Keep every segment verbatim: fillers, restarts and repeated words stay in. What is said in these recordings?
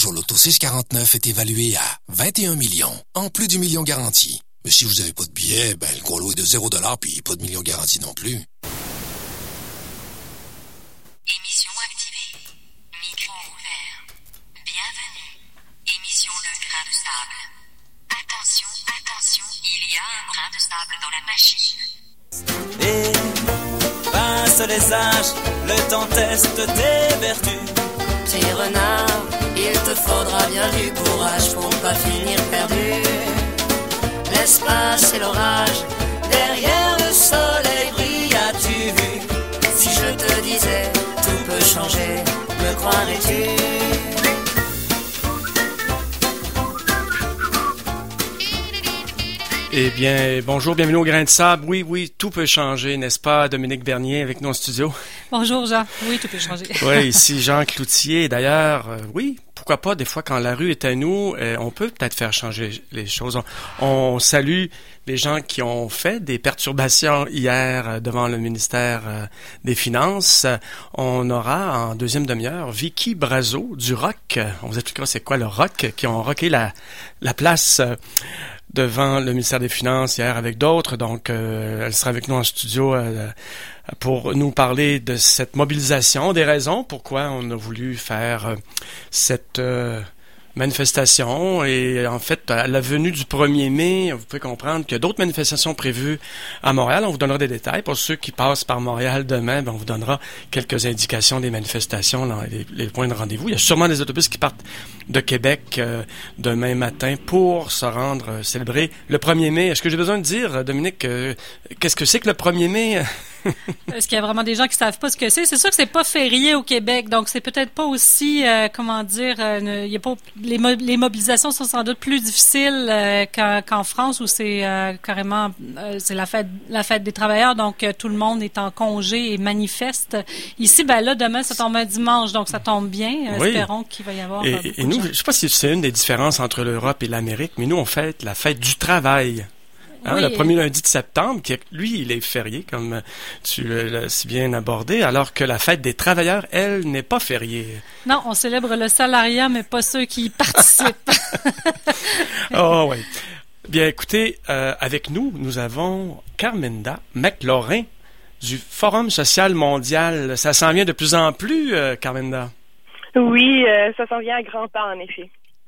jour, l'auto six quarante-neuf est évalué à vingt et un millions, en plus du million garanti. Mais si vous n'avez pas de billet, ben le gros lot est de zéro dollar puis pas de million garanti non plus. Émission activée. Micro ouvert. Bienvenue. Émission Le Grain de Sable. Attention, attention, il y a un grain de sable dans la machine. Et passe les âges, le temps teste tes vertus. Petit renard, il te faudra bien du courage pour ne pas finir perdu. L'espace et l'orage, derrière le soleil brille, as-tu vu? Si je te disais, tout peut changer, me croirais-tu? Eh bien, bonjour, bienvenue au Grain de Sable. Oui, oui, tout peut changer, n'est-ce pas, Dominique Bernier avec nous en studio? Bonjour, Jean. Oui, tout peut changer. Oui, ici Jean Cloutier. D'ailleurs, euh, oui, pourquoi pas, des fois, quand la rue est à nous, euh, on peut peut-être faire changer les choses. On, on salue les gens qui ont fait des perturbations hier euh, devant le ministère euh, des Finances. On aura en deuxième demi-heure Vicky Brazeau du Rock. On vous expliquera c'est quoi le Rock, qui ont rocké la, la place euh, devant le ministère des Finances hier avec d'autres. Donc, euh, elle sera avec nous en studio euh, pour nous parler de cette mobilisation, des raisons pourquoi on a voulu faire euh, cette euh, manifestation. Et en fait, à la venue du premier mai, vous pouvez comprendre qu'il y a d'autres manifestations prévues à Montréal. On vous donnera des détails. Pour ceux qui passent par Montréal demain, ben, on vous donnera quelques indications des manifestations, là, les, les points de rendez-vous. Il y a sûrement des autobus qui partent de Québec euh, demain matin pour se rendre euh, célébrer le premier mai. Est-ce que j'ai besoin de dire, Dominique, euh, qu'est-ce que c'est que le premier mai? Est-ce qu'il y a vraiment des gens qui savent pas ce que c'est? C'est sûr que c'est pas férié au Québec, donc c'est peut-être pas aussi, euh, comment dire, euh, ne, y a pas, les, mo- les mobilisations sont sans doute plus difficiles euh, qu'en, qu'en France où c'est euh, carrément, euh, c'est la fête, la fête des travailleurs, donc euh, tout le monde est en congé et manifeste. Ici, ben là, demain, ça tombe un dimanche, donc ça tombe bien. Euh, Oui. Espérons qu'il va y avoir. Et, euh, et nous, je sais pas si c'est une des différences entre l'Europe et l'Amérique, mais nous, on fête la fête du travail. Hein, Oui. le premier lundi de septembre, qui lui, il est férié, comme tu l'as si bien abordé, alors que la fête des travailleurs, elle, n'est pas fériée. Non, on célèbre le salariat, mais pas ceux qui y participent. Oh oui. Bien, écoutez, euh, avec nous, nous avons Carminda McLaurin du Forum social mondial. Ça s'en vient de plus en plus, euh, Carminda. Oui, euh, ça s'en vient à grands pas, en effet.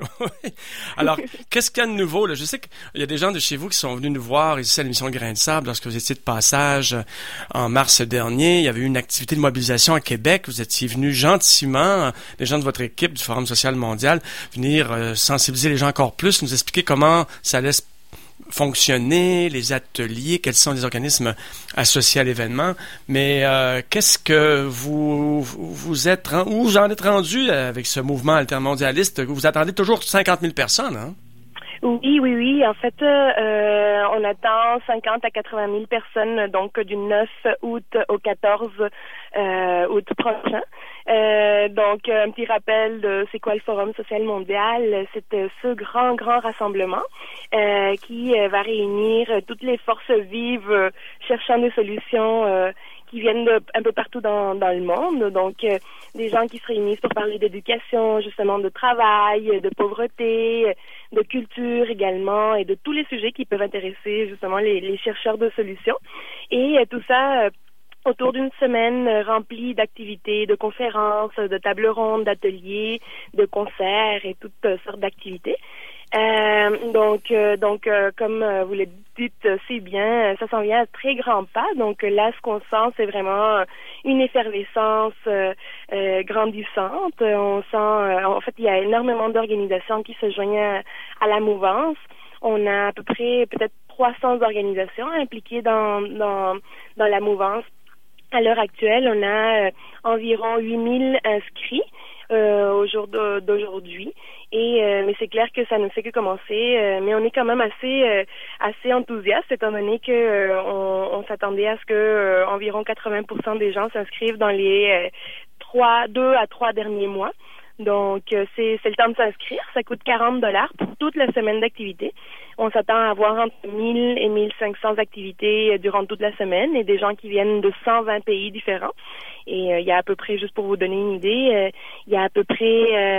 Alors, qu'est-ce qu'il y a de nouveau, là? Je sais qu'il y a des gens de chez vous qui sont venus nous voir ici à l'émission Grain de Sable lorsque vous étiez de passage en mars dernier. Il y avait eu une activité de mobilisation à Québec. Vous étiez venus gentiment, les gens de votre équipe du Forum social mondial, venir euh, sensibiliser les gens encore plus, nous expliquer comment ça allait se fonctionner, les ateliers, quels sont les organismes associés à l'événement. Mais euh, qu'est-ce que vous vous êtes où vous en êtes rendu avec ce mouvement altermondialiste? Vous attendez toujours cinquante mille personnes, hein? Oui, oui, oui. En fait, euh, on attend cinquante à quatre-vingt mille personnes, donc du neuf août au quatorze euh, août prochain. Euh, donc, un petit rappel de c'est quoi le Forum social mondial. C'est euh, ce grand, grand rassemblement euh, qui euh, va réunir euh, toutes les forces vives euh, cherchant des solutions euh, qui viennent de, un peu partout dans, dans le monde. Donc, euh, des gens qui se réunissent pour parler d'éducation, justement de travail, de pauvreté, de culture également, et de tous les sujets qui peuvent intéresser justement les, les chercheurs de solutions. Et euh, tout ça euh, autour d'une semaine euh, remplie d'activités, de conférences, de tables rondes, d'ateliers, de concerts et toutes euh, sortes d'activités. Euh, donc, euh, donc, euh, comme euh, vous le dites, euh, c'est bien, euh, ça s'en vient à très grands pas. Donc euh, là, ce qu'on sent, c'est vraiment une effervescence euh, euh, grandissante. Euh, on sent, euh, en fait, il y a énormément d'organisations qui se joignent à, à la mouvance. On a à peu près peut-être trois cents organisations impliquées dans dans dans la mouvance. À l'heure actuelle, on a euh, environ huit mille inscrits euh, au jour d'aujourd'hui. Et euh, mais c'est clair que ça ne fait que commencer. Euh, mais on est quand même assez euh, assez enthousiaste étant donné que euh, on, on s'attendait à ce que euh, environ quatre-vingts pour cent des gens s'inscrivent dans les euh, trois, deux à trois derniers mois. Donc euh, c'est c'est le temps de s'inscrire. Ça coûte quarante dollars pour toute la semaine d'activité. On s'attend à avoir entre mille et mille cinq cents activités euh, durant toute la semaine et des gens qui viennent de cent vingt pays différents. Et euh, il y a à peu près, juste pour vous donner une idée, euh, il y a à peu près euh,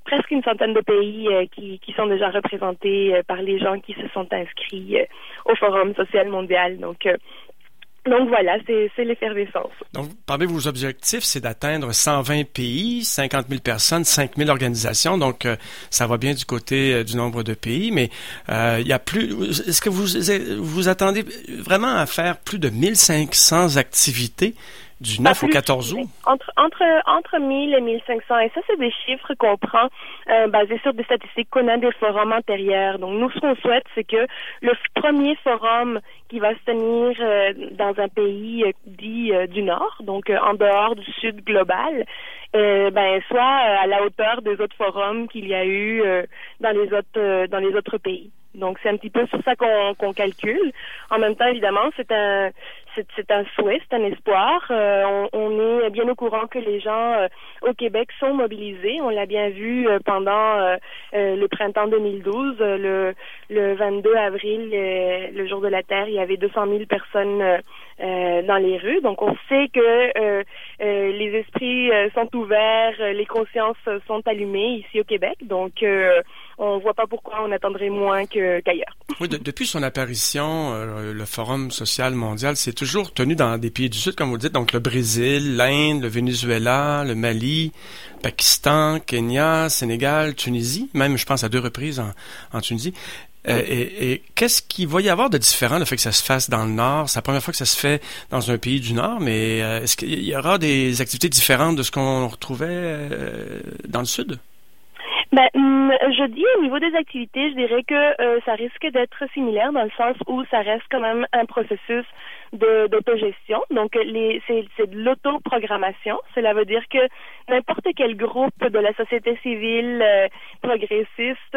presque une centaine de pays euh, qui, qui sont déjà représentés euh, par les gens qui se sont inscrits euh, au Forum social mondial. Donc, euh, donc voilà, c'est, c'est l'effervescence. Donc, parmi vos objectifs, c'est d'atteindre cent vingt pays, cinquante mille personnes, cinq mille organisations. Donc, euh, ça va bien du côté euh, du nombre de pays, mais euh, il y a plus. Est-ce que vous vous attendez vraiment à faire plus de mille cinq cents activités du neuf au quatorze août? Entre, entre, entre mille et mille cinq cents. Et ça, c'est des chiffres qu'on prend euh, basés sur des statistiques qu'on a des forums antérieurs. Donc, nous, ce qu'on souhaite, c'est que le premier forum qui va se tenir euh, dans un pays euh, dit euh, du Nord, donc euh, en dehors du Sud global, euh, ben, soit euh, à la hauteur des autres forums qu'il y a eu euh, dans les autres euh, dans les autres pays. Donc, c'est un petit peu sur ça qu'on, qu'on calcule. En même temps, évidemment, c'est un, c'est, c'est un souhait, c'est un espoir. Euh, on, on est bien au courant que les gens euh, au Québec sont mobilisés. On l'a bien vu euh, pendant euh, euh, le printemps deux mille douze. Euh, le, le vingt-deux avril, euh, le jour de la Terre, il y avait deux cent mille personnes euh, euh, dans les rues. Donc, on sait que euh, euh, les esprits euh, sont ouverts, euh, les consciences sont allumées ici au Québec. Donc, euh, on ne voit pas pourquoi on attendrait moins que, qu'ailleurs. Oui, de, depuis son apparition, euh, le Forum social mondial s'est toujours tenu dans des pays du Sud, comme vous le dites, donc le Brésil, l'Inde, le Venezuela, le Mali, Pakistan, Kenya, Sénégal, Tunisie, même je pense à deux reprises en, en Tunisie. Euh, et, et qu'est-ce qu'il va y avoir de différent, le fait que ça se fasse dans le Nord? C'est la première fois que ça se fait dans un pays du Nord, mais euh, est-ce qu'il y aura des activités différentes de ce qu'on retrouvait euh, dans le Sud? Ben, je dis au niveau des activités, je dirais que euh, ça risque d'être similaire dans le sens où ça reste quand même un processus de, d'autogestion. Donc, les, c'est, c'est de l'autoprogrammation. Cela veut dire que n'importe quel groupe de la société civile euh, progressiste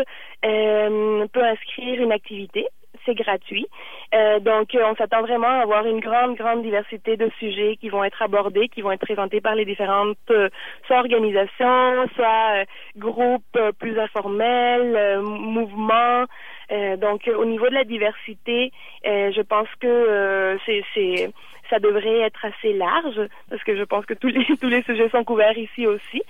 euh, peut inscrire une activité. C'est gratuit. Euh, donc, on s'attend vraiment à avoir une grande, grande diversité de sujets qui vont être abordés, qui vont être présentés par les différentes euh, soit organisations, soit euh, groupes euh, plus informels, euh, mouvements. Euh, donc, au niveau de la diversité, euh, je pense que euh, c'est, c'est, ça devrait être assez large, parce que je pense que tous les tous les sujets sont couverts ici aussi.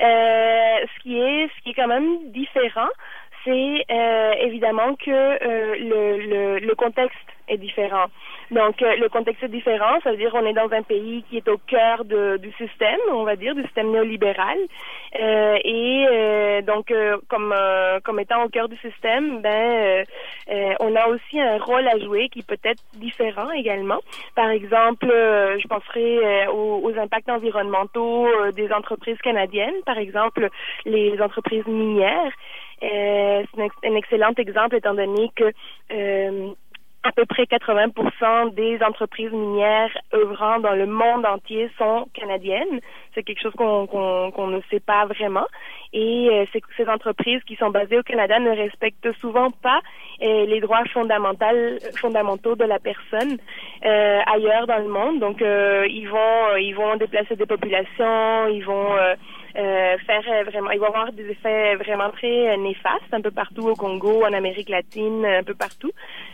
Euh, ce qui est, ce qui est quand même différent, c'est euh, évidemment que euh, le, le, le contexte est différent. Donc, euh, le contexte est différent, ça veut dire qu'on est dans un pays qui est au cœur de, du système, on va dire, du système néolibéral. Euh, et euh, donc, euh, comme euh, comme étant au cœur du système, ben, euh, euh, on a aussi un rôle à jouer qui peut être différent également. Par exemple, euh, je penserai euh, aux, aux impacts environnementaux euh, des entreprises canadiennes, par exemple, les entreprises minières. Euh, c'est un, un excellent exemple étant donné que euh, à peu près quatre-vingts pour cent des entreprises minières œuvrant dans le monde entier sont canadiennes. C'est quelque chose qu'on, qu'on, qu'on ne sait pas vraiment. Et euh, ces, ces entreprises qui sont basées au Canada ne respectent souvent pas euh, les droits fondamentaux, fondamentaux de la personne euh, ailleurs dans le monde. Donc, euh, ils vont, ils vont déplacer des populations, ils vont euh, Euh, faire euh, vraiment, il va y avoir des effets vraiment très euh, néfastes un peu partout au Congo, en Amérique latine, un peu partout.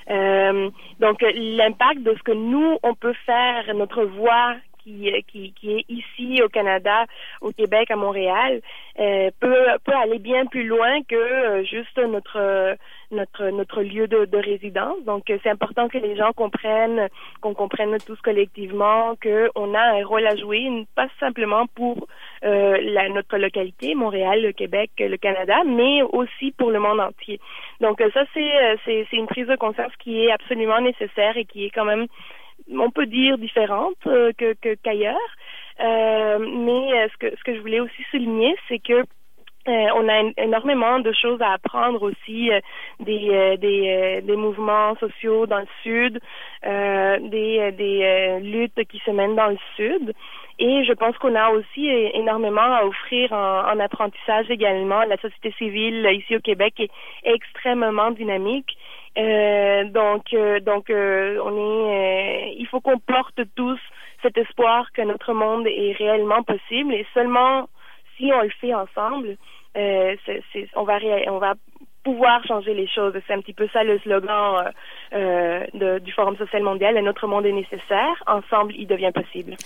Euh, donc l'impact de ce que nous on peut faire, notre voix qui qui qui est ici au Canada, au Québec, à Montréal, euh, peut peut aller bien plus loin que euh, juste notre notre notre lieu de, de résidence. Donc c'est important que les gens comprennent, qu'on comprenne tous collectivement que on a un rôle à jouer, pas simplement pour euh, la notre localité, Montréal, le Québec, le Canada, mais aussi pour le monde entier. Donc ça c'est c'est c'est une prise de conscience qui est absolument nécessaire et qui est quand même, on peut dire, différente euh, que, que qu'ailleurs. Euh, mais euh, ce que ce que je voulais aussi souligner, c'est que euh, on a un, énormément de choses à apprendre aussi euh, des euh, des euh, des mouvements sociaux dans le Sud, euh, des des euh, luttes qui se mènent dans le Sud. Et je pense qu'on a aussi énormément à offrir en, en apprentissage également. La société civile ici au Québec est extrêmement dynamique. Euh, donc, euh, donc, euh, on est. Euh, il faut qu'on porte tous cet espoir que notre monde est réellement possible. Et seulement si on le fait ensemble, euh, c'est, c'est, on va, ré- on va pouvoir changer les choses. C'est un petit peu ça le slogan euh, de, du Forum social mondial. Notre monde est nécessaire. Ensemble, il devient possible.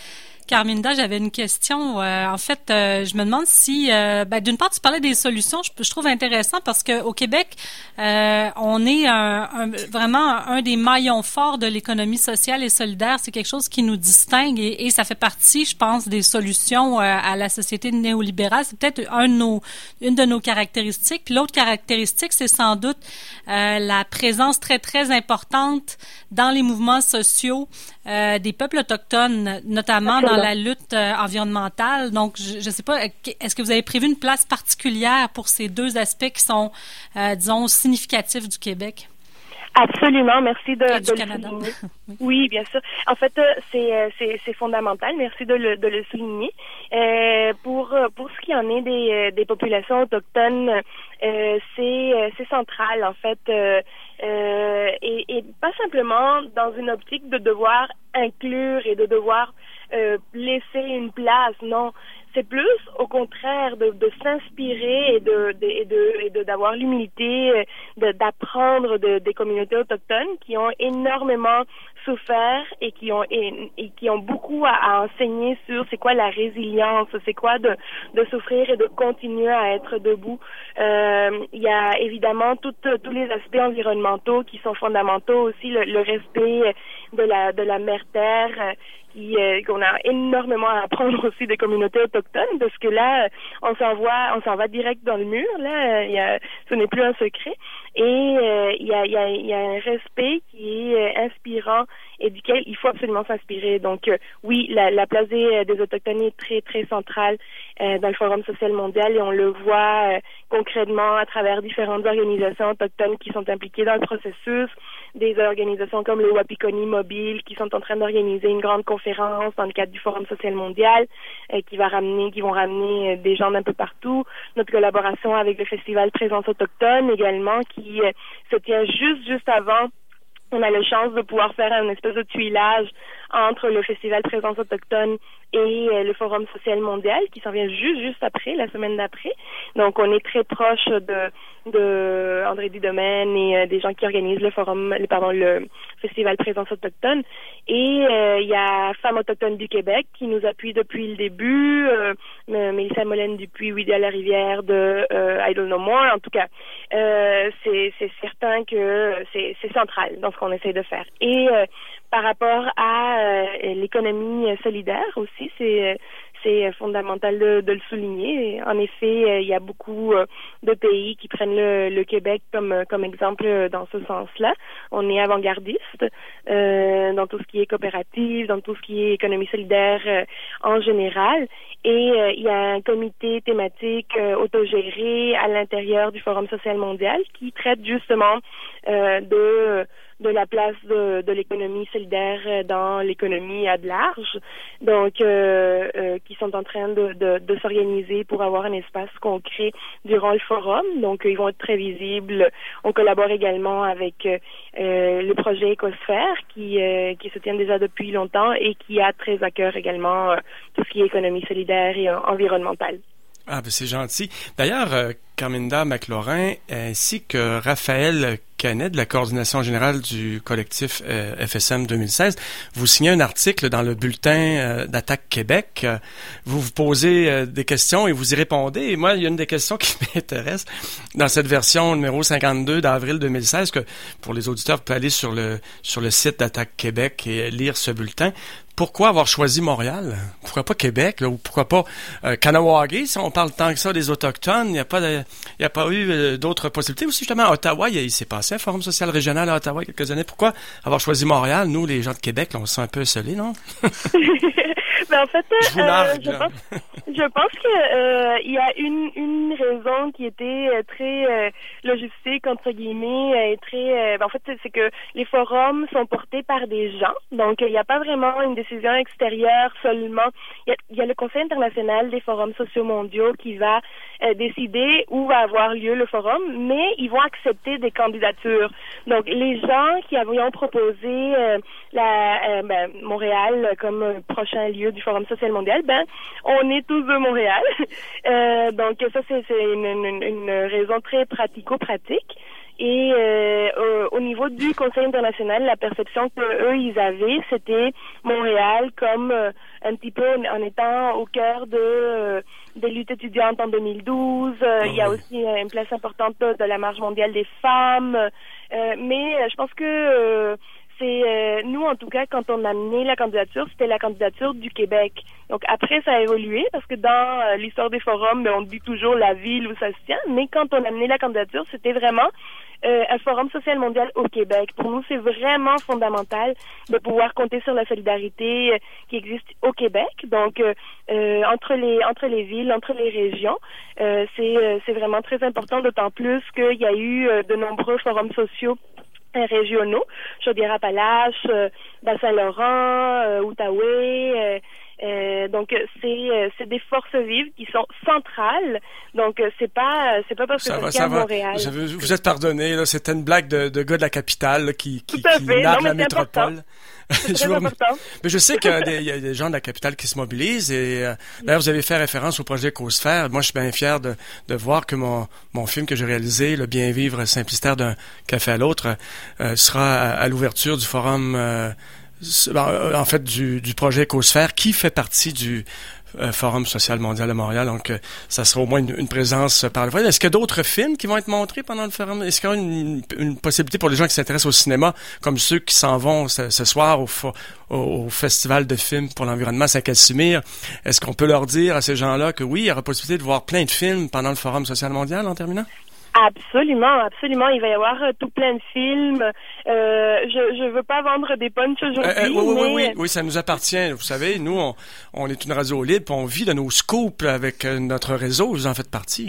Carminda, j'avais une question. Euh, en fait, euh, je me demande si, euh, ben, d'une part, tu parlais des solutions. Je, je trouve intéressant parce que au Québec, euh, on est un, un, vraiment un des maillons forts de l'économie sociale et solidaire. C'est quelque chose qui nous distingue et, et ça fait partie, je pense, des solutions euh, à la société néolibérale. C'est peut-être un de nos, une de nos caractéristiques. Puis l'autre caractéristique, c'est sans doute euh, la présence très très importante dans les mouvements sociaux euh, des peuples autochtones, notamment dans la lutte euh, environnementale. Donc, je ne sais pas, est-ce que vous avez prévu une place particulière pour ces deux aspects qui sont, euh, disons, significatifs du Québec? Absolument, merci de, Et du de Canada. le souligner. Oui. Oui, bien sûr. En fait, c'est c'est, c'est fondamental. Merci de le, de le souligner. Euh, pour pour ce qui en est des, des populations autochtones, euh, c'est c'est central en fait, euh, euh, et, et pas simplement dans une optique de devoir inclure et de devoir euh, laisser une place. Non. C'est plus, au contraire, de, de s'inspirer et de, de, et de, et de, d'avoir l'humilité de, d'apprendre de, des communautés autochtones qui ont énormément souffert et qui ont, et, et qui ont beaucoup à, à enseigner sur c'est quoi la résilience, c'est quoi de, de souffrir et de continuer à être debout. Euh, il y a évidemment tout, tous les aspects environnementaux qui sont fondamentaux aussi, le, le respect de la, de la mère terre, qui, euh, qu'on a énormément à apprendre aussi des communautés autochtones, parce que là, on s'en va, on s'en va direct dans le mur. Là, il y a, ce n'est plus un secret. Et euh, il y a, il y a, il y a un respect qui est euh, inspirant et duquel il faut absolument s'inspirer. Donc, euh, oui, la, la place des, des autochtones est très, très centrale euh, dans le Forum social mondial et on le voit euh, concrètement à travers différentes organisations autochtones qui sont impliquées dans le processus, des organisations comme le Wapikoni Mobile qui sont en train d'organiser une grande conférence dans le cadre du Forum social mondial euh, qui va ramener, qui vont ramener euh, des gens d'un peu partout. Notre collaboration avec le Festival Présence autochtone également qui euh, se tient juste, juste avant. On a la chance de pouvoir faire une espèce de tuilage entre le Festival Présence autochtone et euh, le Forum social mondial qui s'en vient juste juste après, la semaine d'après. Donc on est très proche de de André Dudomaine et euh, des gens qui organisent le forum, le, pardon, le Festival Présence autochtone. Et euh, il y a Femmes autochtones du Québec qui nous appuie depuis le début, euh, Mélissa Molène Dupuis, Ouida à la Rivière de euh, I Don't Know More. En tout cas, euh, c'est c'est certain que c'est c'est central dans ce qu'on essaie de faire. Et euh, par rapport à euh, l'économie solidaire aussi, c'est c'est fondamental de, de le souligner. En effet, il y a beaucoup de pays qui prennent le, le Québec comme comme exemple dans ce sens-là. On est avant-gardiste euh, dans tout ce qui est coopérative, dans tout ce qui est économie solidaire euh, en général. Et euh, il y a un comité thématique euh, autogéré à l'intérieur du Forum social mondial qui traite justement euh, de de la place de, de l'économie solidaire dans l'économie à de large, donc euh, euh, qui sont en train de, de, de s'organiser pour avoir un espace concret durant le forum. Donc, euh, ils vont être très visibles. On collabore également avec euh, le projet Écosphère qui, euh, qui se tient déjà depuis longtemps et qui a très à cœur également euh, tout ce qui est économie solidaire et euh, environnementale. Ah, ben c'est gentil. D'ailleurs, euh, Carminda McLaurin ainsi que Raphaël Canet de la coordination générale du collectif euh, F S M deux mille seize, vous signez un article dans le bulletin euh, d'Attaque Québec. Euh, vous vous posez euh, des questions et vous y répondez. Et moi, il y a une des questions qui m'intéresse dans cette version numéro cinquante-deux d'avril deux mille seize que pour les auditeurs, vous pouvez aller sur le sur le site d'Attaque Québec et lire ce bulletin. Pourquoi avoir choisi Montréal? Pourquoi pas Québec? Là, ou pourquoi pas euh, Kahnawake? Si on parle tant que ça des Autochtones, il n'y a pas de, il y a pas eu euh, d'autres possibilités. Aussi, justement, à Ottawa, il, il s'est passé un forum social régional à Ottawa il y a quelques années. Pourquoi avoir choisi Montréal? Nous, les gens de Québec, là, on se sent un peu esselés, non? Ben, en fait, je, vous nargue, euh, je, pense, je pense que euh, il y a une une raison qui était euh, très euh, logistique entre guillemets et très. Euh, ben, en fait, c'est, c'est que les forums sont portés par des gens, donc il n'y a pas vraiment une décision extérieure seulement. Il y a, il y a le Conseil international des forums sociaux mondiaux qui va euh, décider où va avoir lieu le forum, mais ils vont accepter des candidatures. Donc les gens qui avaient proposé euh, la euh, ben, Montréal comme euh, prochain lieu du Forum social mondial, ben on est tous de Montréal. euh, donc ça c'est, c'est une, une, une raison très pratico-pratique. Et euh, au, au niveau du Conseil international, la perception que eux ils avaient, c'était Montréal comme euh, un petit peu en étant au cœur de euh, des luttes étudiantes en deux mille douze. Euh, oh, il y a oui. aussi une place importante de la marche mondiale des femmes. Euh, mais je pense que euh, c'est euh, nous en tout cas quand on a mené la candidature, c'était la candidature du Québec. Donc après ça a évolué parce que dans euh, l'histoire des forums, ben, on dit toujours la ville où ça se tient, mais quand on a mené la candidature, c'était vraiment euh, un forum social mondial au Québec. Pour nous, c'est vraiment fondamental de pouvoir compter sur la solidarité euh, qui existe au Québec. Donc euh, euh, entre les entre les villes, entre les régions, euh, c'est euh, c'est vraiment très important, d'autant plus qu'il y a eu euh, de nombreux forums sociaux régionaux, Chaudière-Appalaches, euh, Bas-Saint-Laurent, euh, Outaouais. Euh, euh, donc c'est euh, c'est des forces vives qui sont centrales. Donc euh, c'est pas c'est pas parce que ça va, ça va. Montréal. Je veux, vous êtes pardonné, là, c'était une blague de, de gars de la capitale là, qui qui, qui nargue la métropole. je vous... Mais je sais qu'il y a, des, il y a des gens de la capitale qui se mobilisent et euh, d'ailleurs vous avez fait référence au projet Cause-Faire. Moi je suis bien fier de, de voir que mon, mon film que j'ai réalisé, Le bien vivre simplicitaire d'un café à l'autre, euh, sera à, à l'ouverture du forum, euh, en fait du, du projet Cause-Faire qui fait partie du Euh, Forum social mondial de Montréal, donc euh, ça sera au moins une, une présence par le foyer. Est-ce qu'il y a d'autres films qui vont être montrés pendant le forum? Est-ce qu'il y a une, une possibilité pour les gens qui s'intéressent au cinéma, comme ceux qui s'en vont ce, ce soir au, au, au festival de films pour l'environnement Saint-Casimir, est-ce qu'on peut leur dire à ces gens-là que oui, il y aura possibilité de voir plein de films pendant le Forum social mondial en terminant? Absolument, absolument. Il va y avoir euh, tout plein de films. Euh, je je veux pas vendre des punchs aujourd'hui. Euh, euh, oui, oui, mais... oui, oui, oui, ça nous appartient. Vous savez, nous, on, on est une radio libre, on vit de nos scoops avec euh, notre réseau. Vous en faites partie.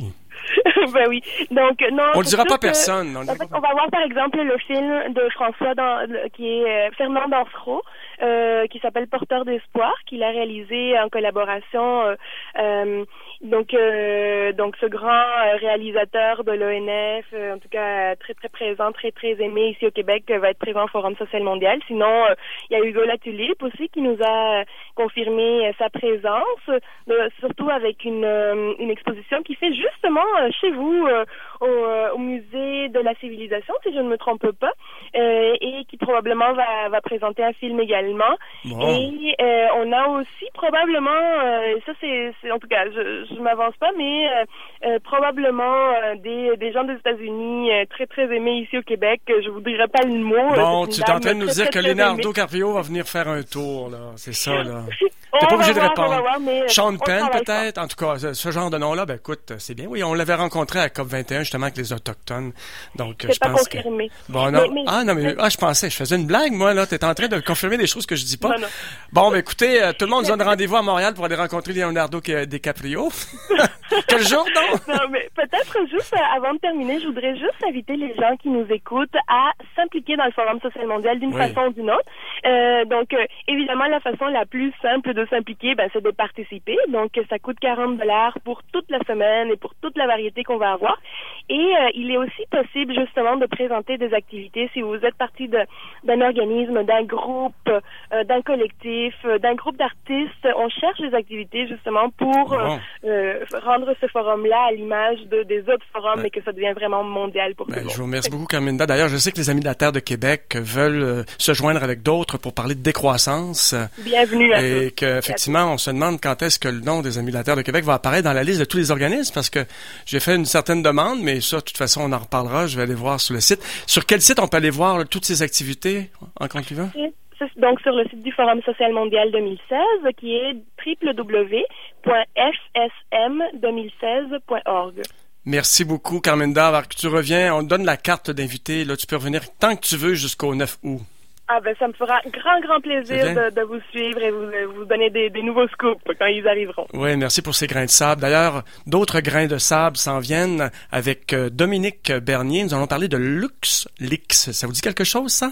Ben oui. Donc non. On le dira pas que, personne. On, en fait, on va voir par exemple le film de François dans, qui est euh, Fernand Dansereau, euh, qui s'appelle Porteur d'espoir, qu'il a réalisé en collaboration. Euh, euh, donc euh, donc ce grand euh, réalisateur de l'O N F, euh, en tout cas très très présent, très très aimé ici au Québec, euh, va être présent au Forum social mondial. Sinon euh, il y a Hugo Latulippe aussi qui nous a confirmé euh, sa présence, euh, surtout avec une euh, une exposition qui fait justement euh, chez vous euh, au, euh, au musée de la civilisation, si je ne me trompe pas, euh, et qui probablement va va présenter un film également. Bon. Et euh, on a aussi probablement, euh, ça c'est, c'est en tout cas je je m'avance pas, mais euh, euh, probablement euh, des des gens des États-Unis euh, très très aimés ici au Québec. Je vous dirais pas le mot. Bon, là, tu es en train de nous dire que Leonardo Carpio va venir faire un tour là, c'est ça là. T'es pas obligé de répondre. Voir, mais Sean Penn peut-être, en tout cas ce, ce genre de nom là, ben écoute, c'est bien. Oui, on l'avait rencontré à COP vingt et un justement avec les autochtones. Donc c'est je pas pense confirmé. que bon non, mais, mais... ah non mais ah je pensais, je faisais une blague moi là. T'es en train de confirmer des choses que je dis pas. Non, non. Bon, ben écoutez, euh, tout le monde nous donne rendez-vous à Montréal pour aller rencontrer Leonardo DiCaprio. Quel jour donc? Non, mais peut-être juste euh, avant de terminer, je voudrais juste inviter les gens qui nous écoutent à s'impliquer dans le Forum social mondial d'une oui. façon ou d'une autre. Euh, donc, euh, évidemment, la façon la plus simple de s'impliquer, ben, c'est de participer. Donc, ça coûte quarante dollars pour toute la semaine et pour toute la variété qu'on va avoir. Et euh, il est aussi possible, justement, de présenter des activités si vous êtes partie de, d'un organisme, d'un groupe, euh, d'un collectif, euh, d'un groupe d'artistes. On cherche des activités, justement, pour euh, euh, rendre ce forum-là à l'image de, des autres forums ouais. et que ça devient vraiment mondial pour ben, tout le monde. Je vous remercie beaucoup, Carminda. D'ailleurs, je sais que les Amis de la Terre de Québec veulent euh, se joindre avec d'autres pour parler de décroissance. Bienvenue à Et qu'effectivement, on se demande quand est-ce que le nom des Amis de la Terre de Québec va apparaître dans la liste de tous les organismes, parce que j'ai fait une certaine demande, mais ça, de toute façon, on en reparlera. Je vais aller voir sur le site. Sur quel site on peut aller voir là, toutes ces activités, en concluant? Donc, sur le site du Forum social mondial deux mille seize, qui est w w w point f s m deux mille seize point org. Merci beaucoup, Carminda. Alors que tu reviens, on te donne la carte d'invité. Là, tu peux revenir tant que tu veux jusqu'au neuf août. Ah ben, ça me fera grand, grand plaisir de, de vous suivre et vous, vous donner des, des nouveaux scoops quand ils arriveront. Oui, merci pour ces grains de sable. D'ailleurs, d'autres grains de sable s'en viennent avec Dominique Bernier. Nous allons parler de LuxLeaks. Ça vous dit quelque chose, ça?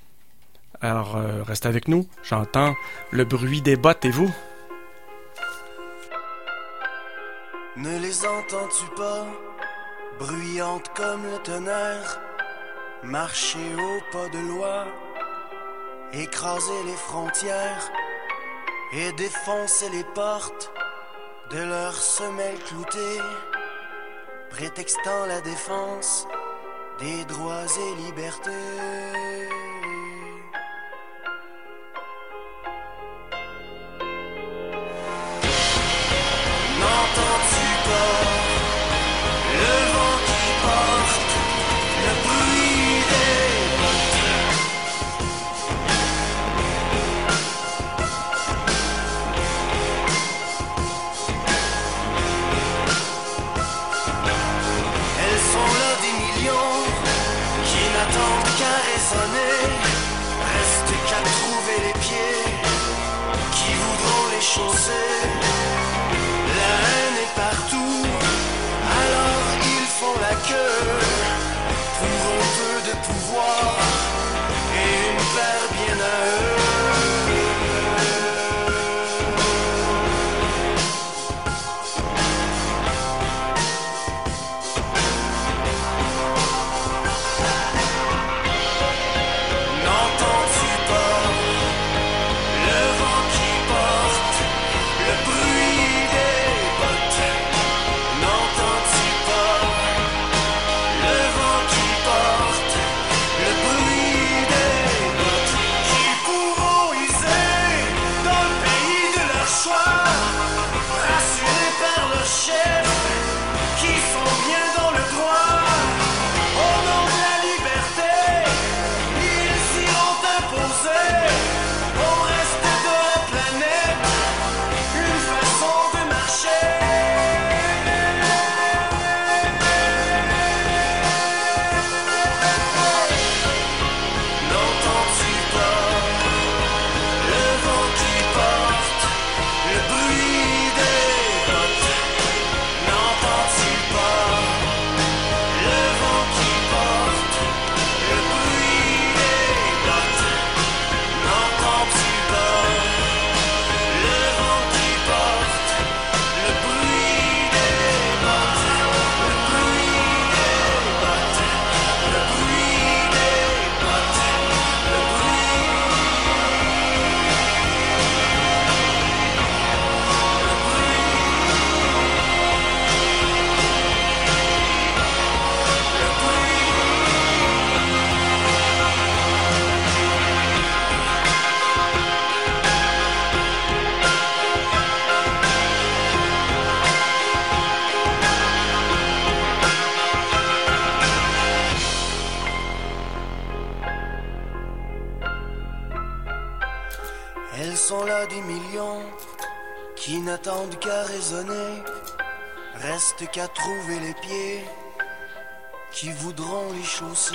Alors, euh, restez avec nous. J'entends le bruit des bottes, et vous? Ne les entends-tu pas, bruyantes comme le tonnerre, marcher au pas de loi, écraser les frontières et défoncer les portes de leurs semelles cloutées, prétextant la défense des droits et libertés. N'entends-tu pas le vent qui porte le bruit des bottes? Elles sont là des millions qui n'attendent qu'à raisonner. Reste qu'à trouver les pieds qui voudront les chausser. La haine est partout, alors ils font la queue pour un peu de pouvoir et une paire bien à eux. N'entends-tu pas le vent qui porte le bruit des bottes? N'entends-tu pas le vent qui porte le bruit des bottes? Qui pourront user dans le pays de leur choix, rassurés par leur chef, qui sont bien dans le droit. Au nom de la liberté, ils iront imposer au reste de la planète une façon de marcher. N'entends-tu pas le vent qui porte le bruit des bottes? N'entends-tu pas le vent qui porte le bruit des bottes? N'entends-tu pas le vent qui porte le bruit des bottes? Le bruit des bottes, le bruit des bottes, le bruit. Elles sont là des millions qui n'attendent qu'à raisonner. Reste qu'à trouver les pieds qui voudront les chausser.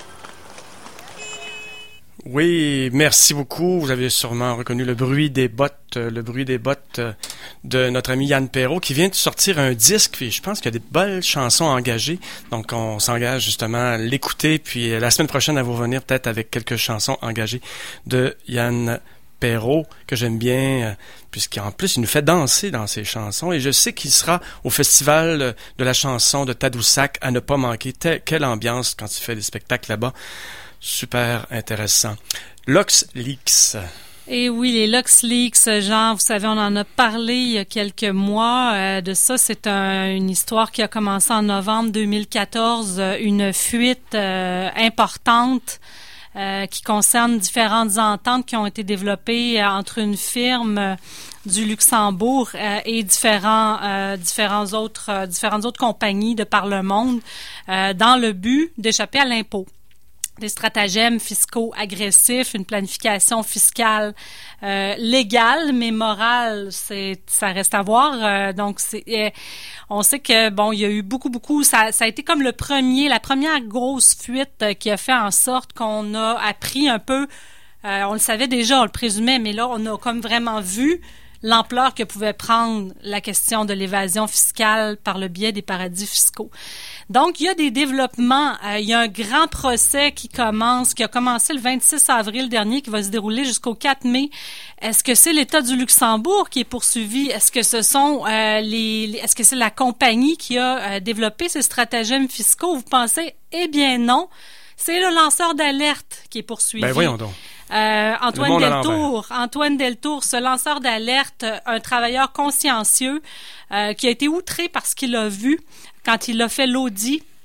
Oui, merci beaucoup. Vous avez sûrement reconnu le bruit des bottes, euh, le bruit des bottes euh, de notre ami Yann Perrault qui vient de sortir un disque. Et je pense qu'il y a des belles chansons engagées. Donc, on s'engage justement à l'écouter. Puis euh, la semaine prochaine, elle va revenir peut-être avec quelques chansons engagées de Yann Perrault, que j'aime bien, euh, puisqu'en plus, il nous fait danser dans ses chansons. Et je sais qu'il sera au Festival de la chanson de Tadoussac à ne pas manquer. Te- quelle ambiance quand il fait des spectacles là-bas. Super intéressant. Lux Leaks. Et oui, les Lux Leaks, Jean, vous savez, on en a parlé il y a quelques mois euh, de ça. C'est un, une histoire qui a commencé en novembre deux mille quatorze, une fuite euh, importante euh, qui concerne différentes ententes qui ont été développées euh, entre une firme euh, du Luxembourg euh, et différents euh, différents autres euh, différentes autres compagnies de par le monde euh, dans le but d'échapper à l'impôt. Des stratagèmes fiscaux agressifs, une planification fiscale euh, légale mais morale, c'est ça reste à voir. Euh, donc c'est, euh, on sait que bon, il y a eu beaucoup beaucoup. Ça, ça a été comme le premier, la première grosse fuite euh, qui a fait en sorte qu'on a appris un peu. Euh, on le savait déjà, on le présumait, mais là on a comme vraiment vu l'ampleur que pouvait prendre la question de l'évasion fiscale par le biais des paradis fiscaux. Donc, il y a des développements. Euh, il y a un grand procès qui commence, qui a commencé le vingt-six avril dernier, qui va se dérouler jusqu'au quatre mai. Est-ce que c'est l'État du Luxembourg qui est poursuivi? Est-ce que ce sont euh, les, les, est-ce que c'est la compagnie qui a euh, développé ces stratagèmes fiscaux? Vous pensez? Eh bien non. C'est le lanceur d'alerte qui est poursuivi. Ben voyons donc. Euh, Antoine Deltour, Antoine Deltour, ce lanceur d'alerte, un travailleur consciencieux euh, qui a été outré par ce qu'il a vu quand il a fait l'audit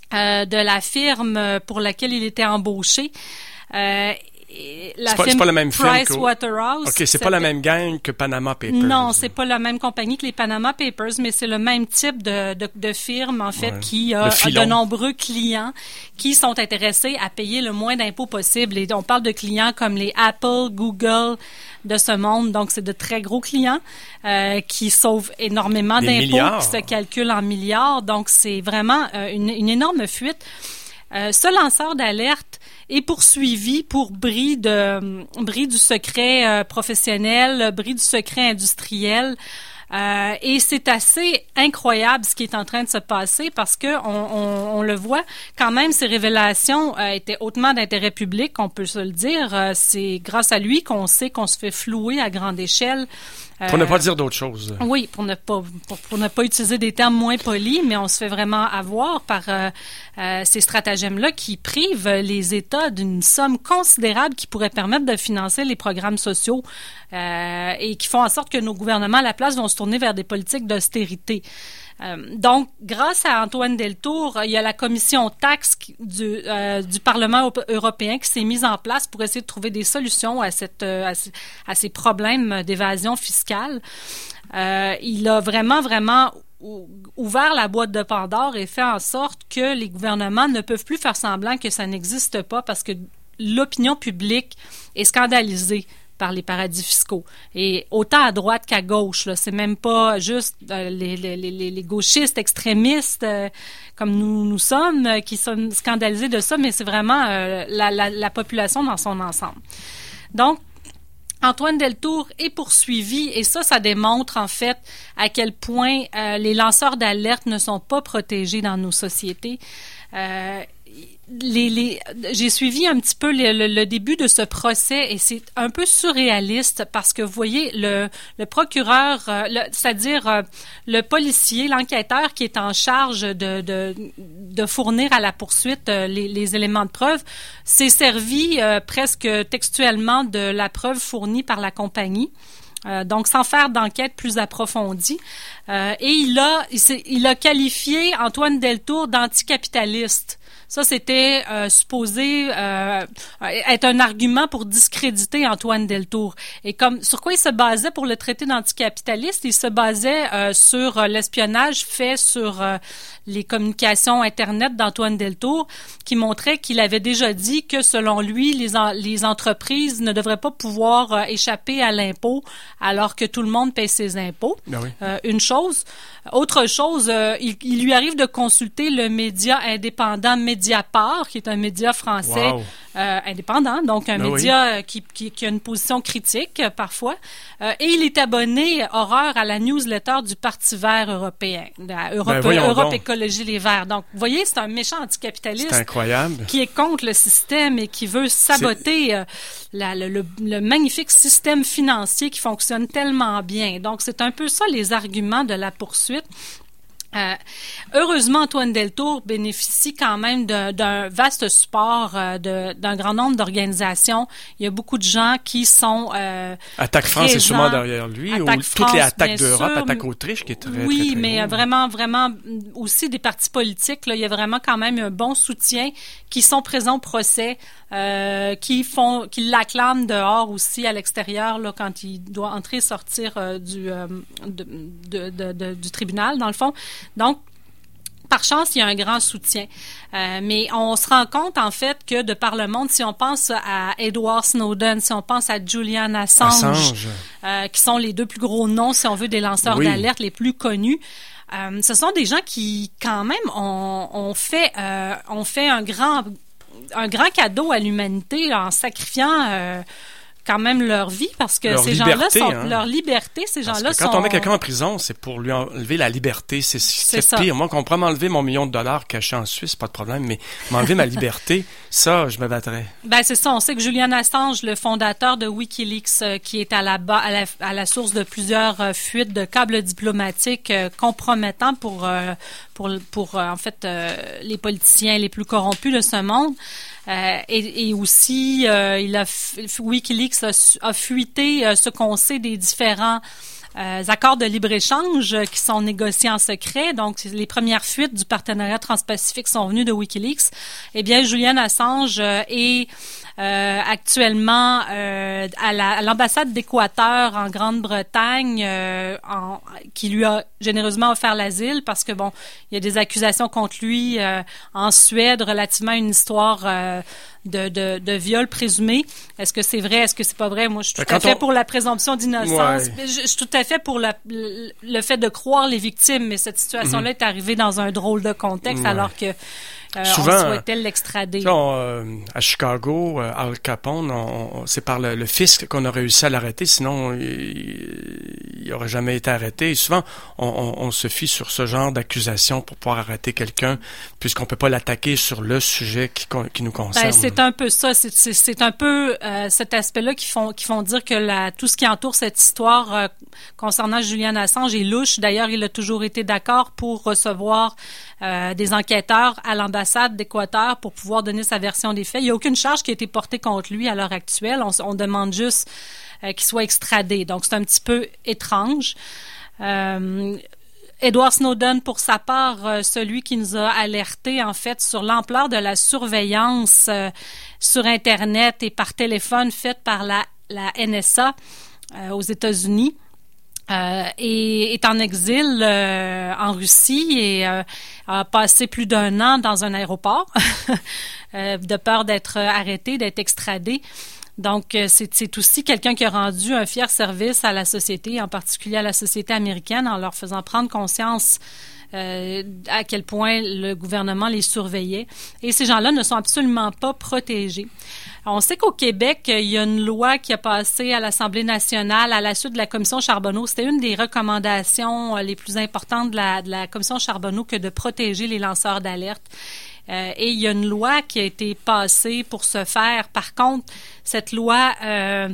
euh, de la firme pour laquelle il était embauché. Euh, La c'est, pas, c'est pas la même firme Price Waterhouse. OK, c'est c'était... pas la même gang que Panama Papers. Non, c'est pas la même compagnie que les Panama Papers, mais c'est le même type de, de, de firme, en fait, ouais. qui a, a de nombreux clients qui sont intéressés à payer le moins d'impôts possible. Et on parle de clients comme les Apple, Google de ce monde. Donc, c'est de très gros clients euh, qui sauvent énormément Des d'impôts, milliards. qui se calculent en milliards. Donc, c'est vraiment euh, une, une énorme fuite. Euh, ce lanceur d'alerte est poursuivi pour bris de bris du secret euh, professionnel, bris du secret industriel. Euh, et c'est assez incroyable ce qui est en train de se passer parce que on, on, on le voit quand même, ces révélations euh, étaient hautement d'intérêt public, on peut se le dire. Euh, c'est grâce à lui qu'on sait qu'on se fait flouer à grande échelle. Pour euh, ne pas dire d'autres choses. Oui, pour ne pas pour, pour ne pas utiliser des termes moins polis, mais on se fait vraiment avoir par euh, euh, ces stratagèmes-là qui privent les États d'une somme considérable qui pourrait permettre de financer les programmes sociaux euh, et qui font en sorte que nos gouvernements à la place vont se tourner vers des politiques d'austérité. Euh, donc, grâce à Antoine Deltour, il y a la commission taxe du, euh, du Parlement européen qui s'est mise en place pour essayer de trouver des solutions à, cette, à, à ces problèmes d'évasion fiscale. Euh, il a vraiment, vraiment ouvert la boîte de Pandore et fait en sorte que les gouvernements ne peuvent plus faire semblant que ça n'existe pas parce que l'opinion publique est scandalisée par les paradis fiscaux. Et autant à droite qu'à gauche, là, c'est même pas juste euh, les, les, les, les gauchistes extrémistes euh, comme nous nous sommes euh, qui sont scandalisés de ça, mais c'est vraiment euh, la, la, la population dans son ensemble. Donc, Antoine Deltour est poursuivi et ça, ça démontre en fait à quel point euh, les lanceurs d'alerte ne sont pas protégés dans nos sociétés. Euh, Les, les, j'ai suivi un petit peu le, le, le début de ce procès et c'est un peu surréaliste parce que vous voyez le, le procureur, euh, le, c'est-à-dire euh, le policier, l'enquêteur qui est en charge de, de, de fournir à la poursuite euh, les, les éléments de preuve, s'est servi euh, presque textuellement de la preuve fournie par la compagnie. Euh, donc, sans faire d'enquête plus approfondie. Euh, et il a, il, il a qualifié Antoine Deltour d'anticapitaliste. Ça, c'était euh, supposé euh, être un argument pour discréditer Antoine Deltour. Et comme sur quoi il se basait pour le traiter d'anticapitaliste? Il se basait euh, sur euh, l'espionnage fait sur euh, les communications Internet d'Antoine Deltour, qui montrait qu'il avait déjà dit que, selon lui, les, en, les entreprises ne devraient pas pouvoir euh, échapper à l'impôt alors que tout le monde paye ses impôts. Ben oui. Euh, une chose. Autre chose, euh, il, il lui arrive de consulter le média indépendant Mediapart, qui est un média français wow. euh, indépendant, donc un ben média oui. qui, qui, qui a une position critique euh, parfois. Euh, et il est abonné, horreur, à la newsletter du Parti vert européen, de Europe, ben Europe Écologie Les Verts. Donc, vous voyez, c'est un méchant anticapitaliste. C'est incroyable. Qui est contre le système et qui veut saboter euh, la, le, le, le magnifique système financier qui fonctionne tellement bien. Donc, c'est un peu ça les arguments de la poursuite. Euh, heureusement, Antoine Deltour bénéficie quand même de, d'un vaste support euh, de, d'un grand nombre d'organisations. Il y a beaucoup de gens qui sont euh, Attaque France est sûrement derrière lui, Attaque ou France, toutes les attaques d'Europe, sûr. Attaque Autriche qui est très, oui, très, très mais haut. vraiment, vraiment aussi des partis politiques. Là, il y a vraiment quand même un bon soutien qui sont présents au procès, euh, qui font, qui l'acclament dehors aussi à l'extérieur là quand il doit entrer et sortir euh, du euh, de, de, de, de, du tribunal dans le fond. Donc, par chance, il y a un grand soutien. Euh, mais on se rend compte, en fait, que de par le monde, si on pense à Edward Snowden, si on pense à Julian Assange, Assange. Euh, qui sont les deux plus gros noms, si on veut, des lanceurs oui. d'alerte les plus connus, euh, ce sont des gens qui, quand même, ont, ont fait, euh, ont fait un grand, un grand cadeau à l'humanité là, en sacrifiant... Euh, quand même leur vie parce que leur ces liberté, gens-là sont hein. leur liberté ces parce gens-là que quand sont on met quelqu'un en prison, c'est pour lui enlever la liberté, c'est c'est, c'est pire. Moi, qu'on pourrait m'enlever mon million de dollars caché en Suisse, pas de problème, mais m'enlever ma liberté, ça, je me battrais. Ben c'est ça, on sait que Julian Assange, le fondateur de WikiLeaks, euh, qui est à la, ba- à la à la source de plusieurs euh, fuites de câbles diplomatiques euh, compromettants pour euh, pour pour euh, en fait euh, les politiciens les plus corrompus de ce monde. Euh, et, et aussi, euh, il a, WikiLeaks a, a fuité euh, ce qu'on sait des différents euh, accords de libre-échange euh, qui sont négociés en secret. Donc, les premières fuites du partenariat transpacifique sont venues de WikiLeaks. Eh bien, Julian Assange euh, est euh, actuellement euh, à, la, à l'ambassade d'Équateur en Grande-Bretagne, euh, en, qui lui a généreusement offert l'asile parce que, bon, il y a des accusations contre lui euh, en Suède relativement à une histoire euh, de, de, de viol présumé. Est-ce que c'est vrai? Est-ce que c'est pas vrai? Moi, je suis tout Quand à fait on... pour la présomption d'innocence. Ouais. Je, je suis tout à fait pour la, le, le fait de croire les victimes, mais cette situation-là mm-hmm. est arrivée dans un drôle de contexte ouais. alors que Euh, Souvent, on souhaitait l'extrader. On, euh, à Chicago, euh, Al Capone, on, on, c'est par le, le fisc qu'on a réussi à l'arrêter, sinon il n'aurait jamais été arrêté. Et souvent, on, on, on se fie sur ce genre d'accusation pour pouvoir arrêter quelqu'un, puisqu'on peut pas l'attaquer sur le sujet qui, qui nous concerne. Ben, c'est un peu ça. C'est, c'est, c'est un peu euh, cet aspect-là qui font, qui font dire que la, tout ce qui entoure cette histoire euh, concernant Julian Assange est louche. D'ailleurs, il a toujours été d'accord pour recevoir euh, des enquêteurs à l'ambassade d'Équateur pour pouvoir donner sa version des faits. Il n'y a aucune charge qui a été portée contre lui à l'heure actuelle. On, on demande juste euh, qu'il soit extradé. Donc, c'est un petit peu étrange. Euh, Edward Snowden, pour sa part, euh, celui qui nous a alerté, en fait, sur l'ampleur de la surveillance euh, sur Internet et par téléphone faite par la, la N S A euh, aux États-Unis. Euh, et est en exil euh, en Russie et euh, a passé plus d'un an dans un aéroport euh, de peur d'être arrêté, d'être extradé. Donc, euh, c'est, c'est aussi quelqu'un qui a rendu un fier service à la société, en particulier à la société américaine, en leur faisant prendre conscience Euh, à quel point le gouvernement les surveillait. Et ces gens-là ne sont absolument pas protégés. On sait qu'au Québec, il y a une loi qui a passé à l'Assemblée nationale à la suite de la Commission Charbonneau. C'était une des recommandations les plus importantes de la, de la Commission Charbonneau que de protéger les lanceurs d'alerte. Euh, et il y a une loi qui a été passée pour ce faire. Par contre, cette loi euh,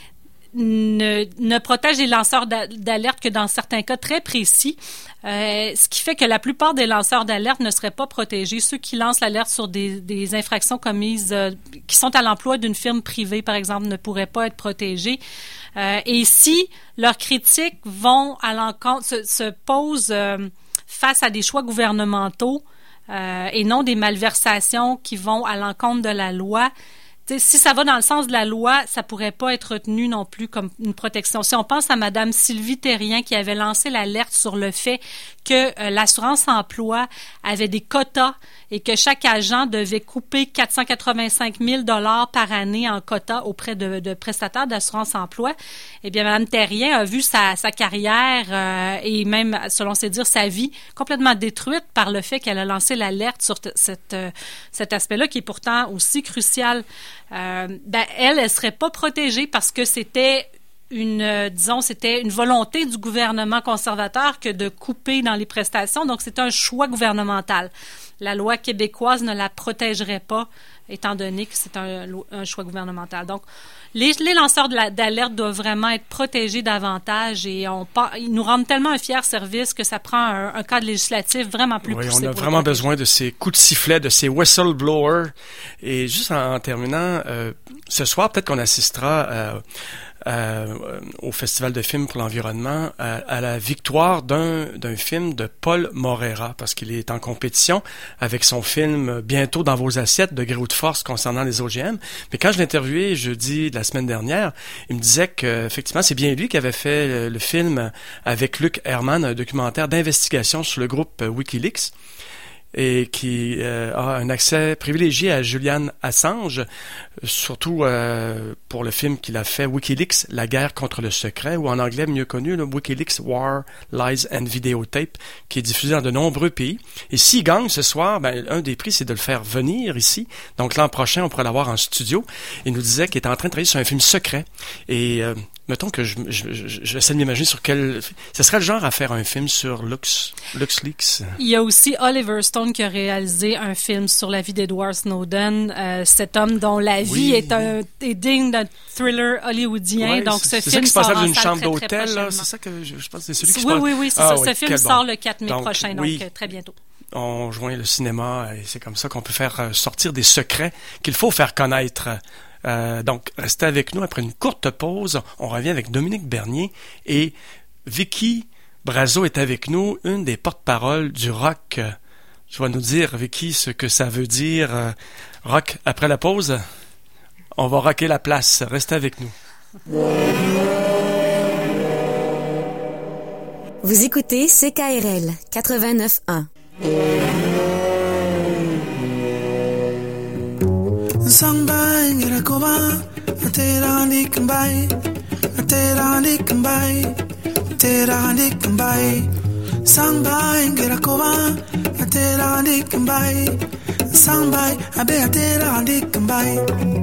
ne, ne protège les lanceurs d'alerte que dans certains cas très précis. Euh, ce qui fait que la plupart des lanceurs d'alerte ne seraient pas protégés. Ceux qui lancent l'alerte sur des, des infractions commises, euh, qui sont à l'emploi d'une firme privée, par exemple, ne pourraient pas être protégés. Euh, et si leurs critiques vont à l'encontre, se, se posent euh, face à des choix gouvernementaux euh, et non des malversations qui vont à l'encontre de la loi, t'sais, si ça va dans le sens de la loi, ça pourrait pas être retenu non plus comme une protection. Si on pense à Madame Sylvie Thérien qui avait lancé l'alerte sur le fait que euh, l'assurance-emploi avait des quotas et que chaque agent devait couper quatre cent quatre-vingt-cinq mille dollars par année en quotas auprès de, de prestataires d'assurance-emploi, eh bien, Madame Thérien a vu sa, sa carrière euh, et même, selon ses dires, sa vie complètement détruite par le fait qu'elle a lancé l'alerte sur t- cette, euh, cet aspect-là qui est pourtant aussi crucial. Euh, ben, elle, elle serait pas protégée parce que c'était une, euh, disons, c'était une volonté du gouvernement conservateur que de couper dans les prestations. Donc, c'est un choix gouvernemental. La loi québécoise ne la protégerait pas, étant donné que c'est un, un choix gouvernemental. Donc, les, les lanceurs de la, d'alerte doivent vraiment être protégés davantage et on, ils nous rendent tellement un fier service que ça prend un, un cadre législatif vraiment plus oui, poussé. On a vraiment besoin de ces coups de sifflet, de ces whistleblowers. Et juste en, en terminant, euh, ce soir, peut-être qu'on assistera euh, Euh, au Festival de films pour l'environnement à, à la victoire d'un, d'un film de Paul Moreira parce qu'il est en compétition avec son film Bientôt dans vos assiettes de gré ou de force concernant les O G M. Mais quand je l'ai interviewé jeudi de la semaine dernière, il me disait que effectivement c'est bien lui qui avait fait le, le film avec Luc Herrmann, un documentaire d'investigation sur le groupe WikiLeaks, et qui euh, a un accès privilégié à Julian Assange, surtout euh, pour le film qu'il a fait, WikiLeaks, la guerre contre le secret, ou en anglais mieux connu, le WikiLeaks War, Lies and Videotape, qui est diffusé dans de nombreux pays. Et s'il gagne ce soir, ben, un des prix, c'est de le faire venir ici. Donc l'an prochain, on pourra l'avoir en studio. Il nous disait qu'il était en train de travailler sur un film secret. Et euh, mettons que je, je, je, j'essaie de m'imaginer sur quel... Ce serait le genre à faire un film sur Lux, LuxLeaks. Il y a aussi Oliver Stone qui a réalisé un film sur la vie d'Edward Snowden, euh, cet homme dont la vie oui. est, un, est digne d'un thriller hollywoodien. Ouais, Donc, c'est, ce c'est film ça qui se sort passe dans une chambre très, très d'hôtel, là. C'est ça que je, je pense que c'est celui qui oui, se passe. Oui, oui, c'est ah, ça. Oui, ce film sort bon. le quatre mai donc, prochain, oui. donc très bientôt. On joint le cinéma et c'est comme ça qu'on peut faire sortir des secrets qu'il faut faire connaître. Euh, donc, restez avec nous après une courte pause. On revient avec Dominique Bernier et Vicky Brazeau est avec nous, une des porte-paroles du rock. Tu vas nous dire, Vicky, ce que ça veut dire euh, rock après la pause. On va rocker la place. Restez avec nous. Vous écoutez C K R L quatre-vingt-neuf un. Sangbai ngirakoba aterani kambai aterani kambai aterani kambai Sangbai ngirakoba aterani kambai Sangbai abe aterani kambai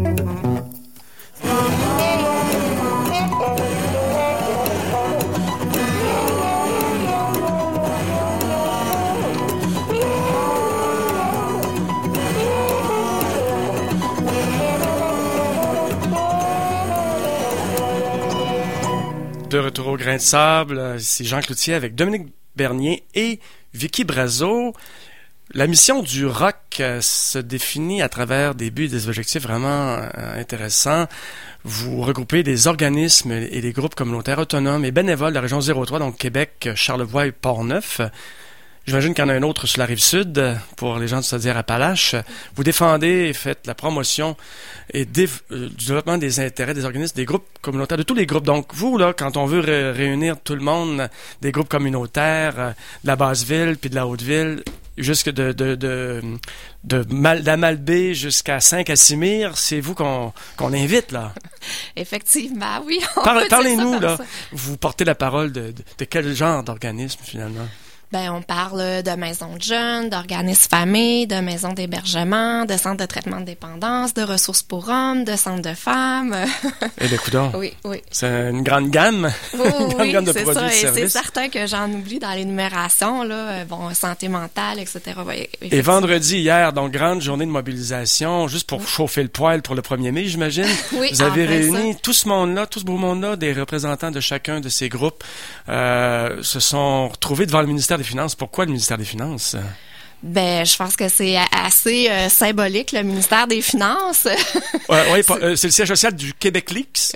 De retour au grain de sable, c'est Jean Cloutier avec Dominique Bernier et Vicky Brazeau. La mission du rock euh, se définit à travers des buts et des objectifs vraiment euh, intéressants. Vous regroupez des organismes et des groupes communautaires autonomes et bénévoles de la région zéro trois, donc Québec, Charlevoix et Portneuf. J'imagine qu'il y en a un autre sur la Rive-Sud, pour les gens de Chaudière-Appalaches. Vous défendez et faites la promotion et dé- euh, du développement des intérêts des organismes, des groupes communautaires, de tous les groupes. Donc, vous, là, quand on veut ré- réunir tout le monde, des groupes communautaires, euh, de la Basse-Ville puis de la Haute-Ville, jusque de, de, de, de Mal, d'Amalbé jusqu'à Saint-Casimir, c'est vous qu'on, qu'on invite, là. Effectivement, oui. On Parle, peut dire parlez-nous, ça là. comme ça. Vous portez la parole de, de, de quel genre d'organisme, finalement? Ben, on parle de maisons de jeunes, d'organismes familles, de maisons d'hébergement, de centres de traitement de dépendance, de ressources pour hommes, de centres de femmes. Eh bien, coudonc. Oui, oui. C'est une grande gamme. Oh, une grande oui, gamme de c'est produits ça. et Et c'est services. certain que j'en oublie dans l'énumération, là. Bon, santé mentale, et cetera. Oui, Et vendredi, hier, donc, grande journée de mobilisation, juste pour chauffer le poêle pour le premier mai, j'imagine. Oui, Vous avez en plein réuni ça. tout ce monde-là, tout ce beau monde-là, des représentants de chacun de ces groupes, euh, se sont retrouvés devant le ministère des Finances. Pourquoi le ministère des Finances? Ben, je pense que c'est assez euh, symbolique, le ministère des Finances. Ouais, ouais, pas- euh, c'est le siège social du Québec Leaks.